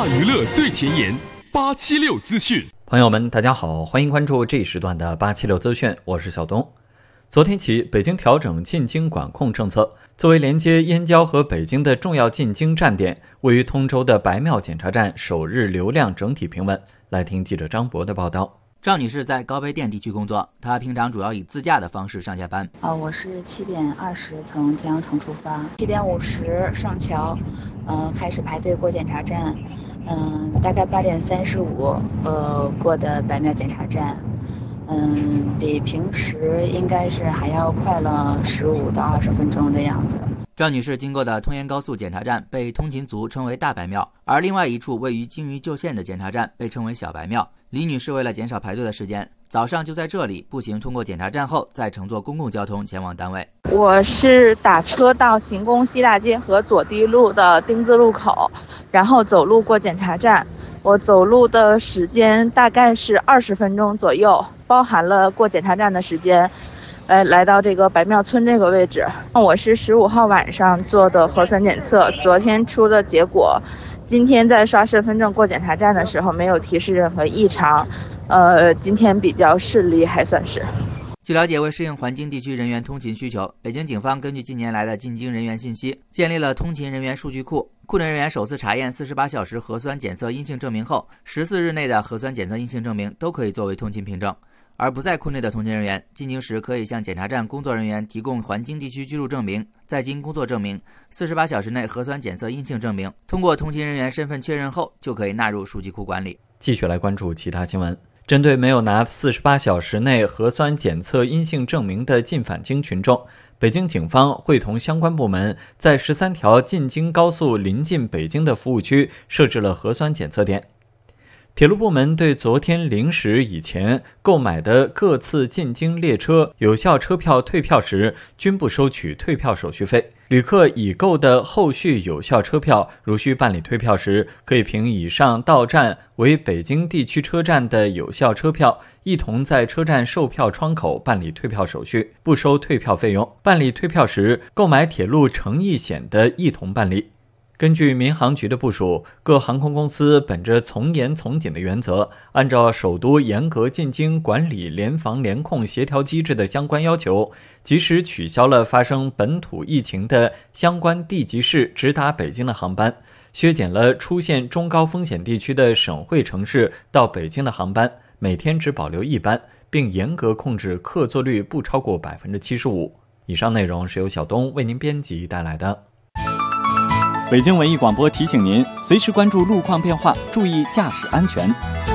大娱乐最前沿，876资讯。 朋友们，大家好，欢迎关注这一时段的876资讯，我是小东。昨天起，北京调整进京管控政策。作为连接燕郊和北京的重要进京站点，位于通州的白庙检查站首日流量整体平稳。来听记者张博的报道。 赵女士在高碑店地区工作，她平常主要以自驾的方式上下班。 我是7点20从田阳城出发，7点50上桥，开始排队过检查站，大概8点35过的白庙检查站。比平时应该是还要快了15到20分钟的样子。 赵女士经过的通燕高速检查站被通勤族称为大白庙，而另外一处位于金鱼旧县的检查站被称为小白庙。李女士为了减少排队的时间，早上就在这里步行通过检查站后，再乘坐公共交通前往单位。 我是打车到行宫西大街和左堤路的丁字路口，然后走路过检查站。我走路的时间大概是20分钟左右，包含了过检查站的时间。来到这个白庙村这个位置，我是15号晚上做的核酸检测，昨天出的结果，今天在刷身份证过检查站的时候没有提示任何异常，今天比较顺利，还算是。 据了解，为适应环京地区人员通勤需求，北京警方根据近年来的进京人员信息，建立了通勤人员数据库。库内人员首次查验48小时核酸检测阴性证明后，14日内的核酸检测阴性证明都可以作为通勤凭证。而不在库内的通勤人员进京时，可以向检查站工作人员提供环京地区居住证明、在京工作证明、48小时内核酸检测阴性证明。通过通勤人员身份确认后，就可以纳入数据库管理。 继续来关注其他新闻。针对没有拿48小时内核酸检测阴性证明的进返京群众，北京警方会同相关部门在13条进京高速临近北京的服务区设置了核酸检测点。铁路部门对昨天0时以前购买的各次进京列车有效车票退票时，均不收取退票手续费。旅客已购的后续有效车票，如需办理退票时，可以凭以上到站为北京地区车站的有效车票，一同在车站售票窗口办理退票手续，不收退票费用。办理退票时，购买铁路乘意险的一同办理。根据民航局的部署，各航空公司本着从严从紧的原则，按照首都严格进京管理联防联控协调机制的相关要求，及时取消了发生本土疫情的相关地级市直达北京的航班，削减了出现中高风险地区的省会城市到北京的航班，每天只保留1班，并严格控制客座率不超过75%。以上内容是由小东为您编辑带来的。 北京文艺广播提醒您，随时关注路况变化，注意驾驶安全。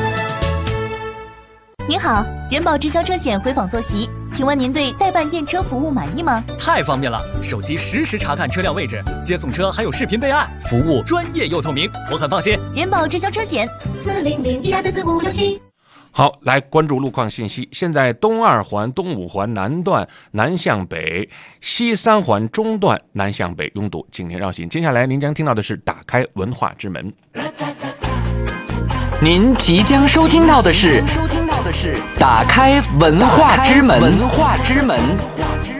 您好，人保直销车险回访坐席，请问您对代办验车服务满意吗？ 太方便了，手机实时查看车辆位置，接送车还有视频备案，服务专业又透明，我很放心。 人保直销车险40012344567。 好，来关注路况信息。现在东2环、东5环南段南向北，西3环中段南向北拥堵，请您绕行。接下来您将听到的是打开文化之门。 您即将收听到的是打开文化之门。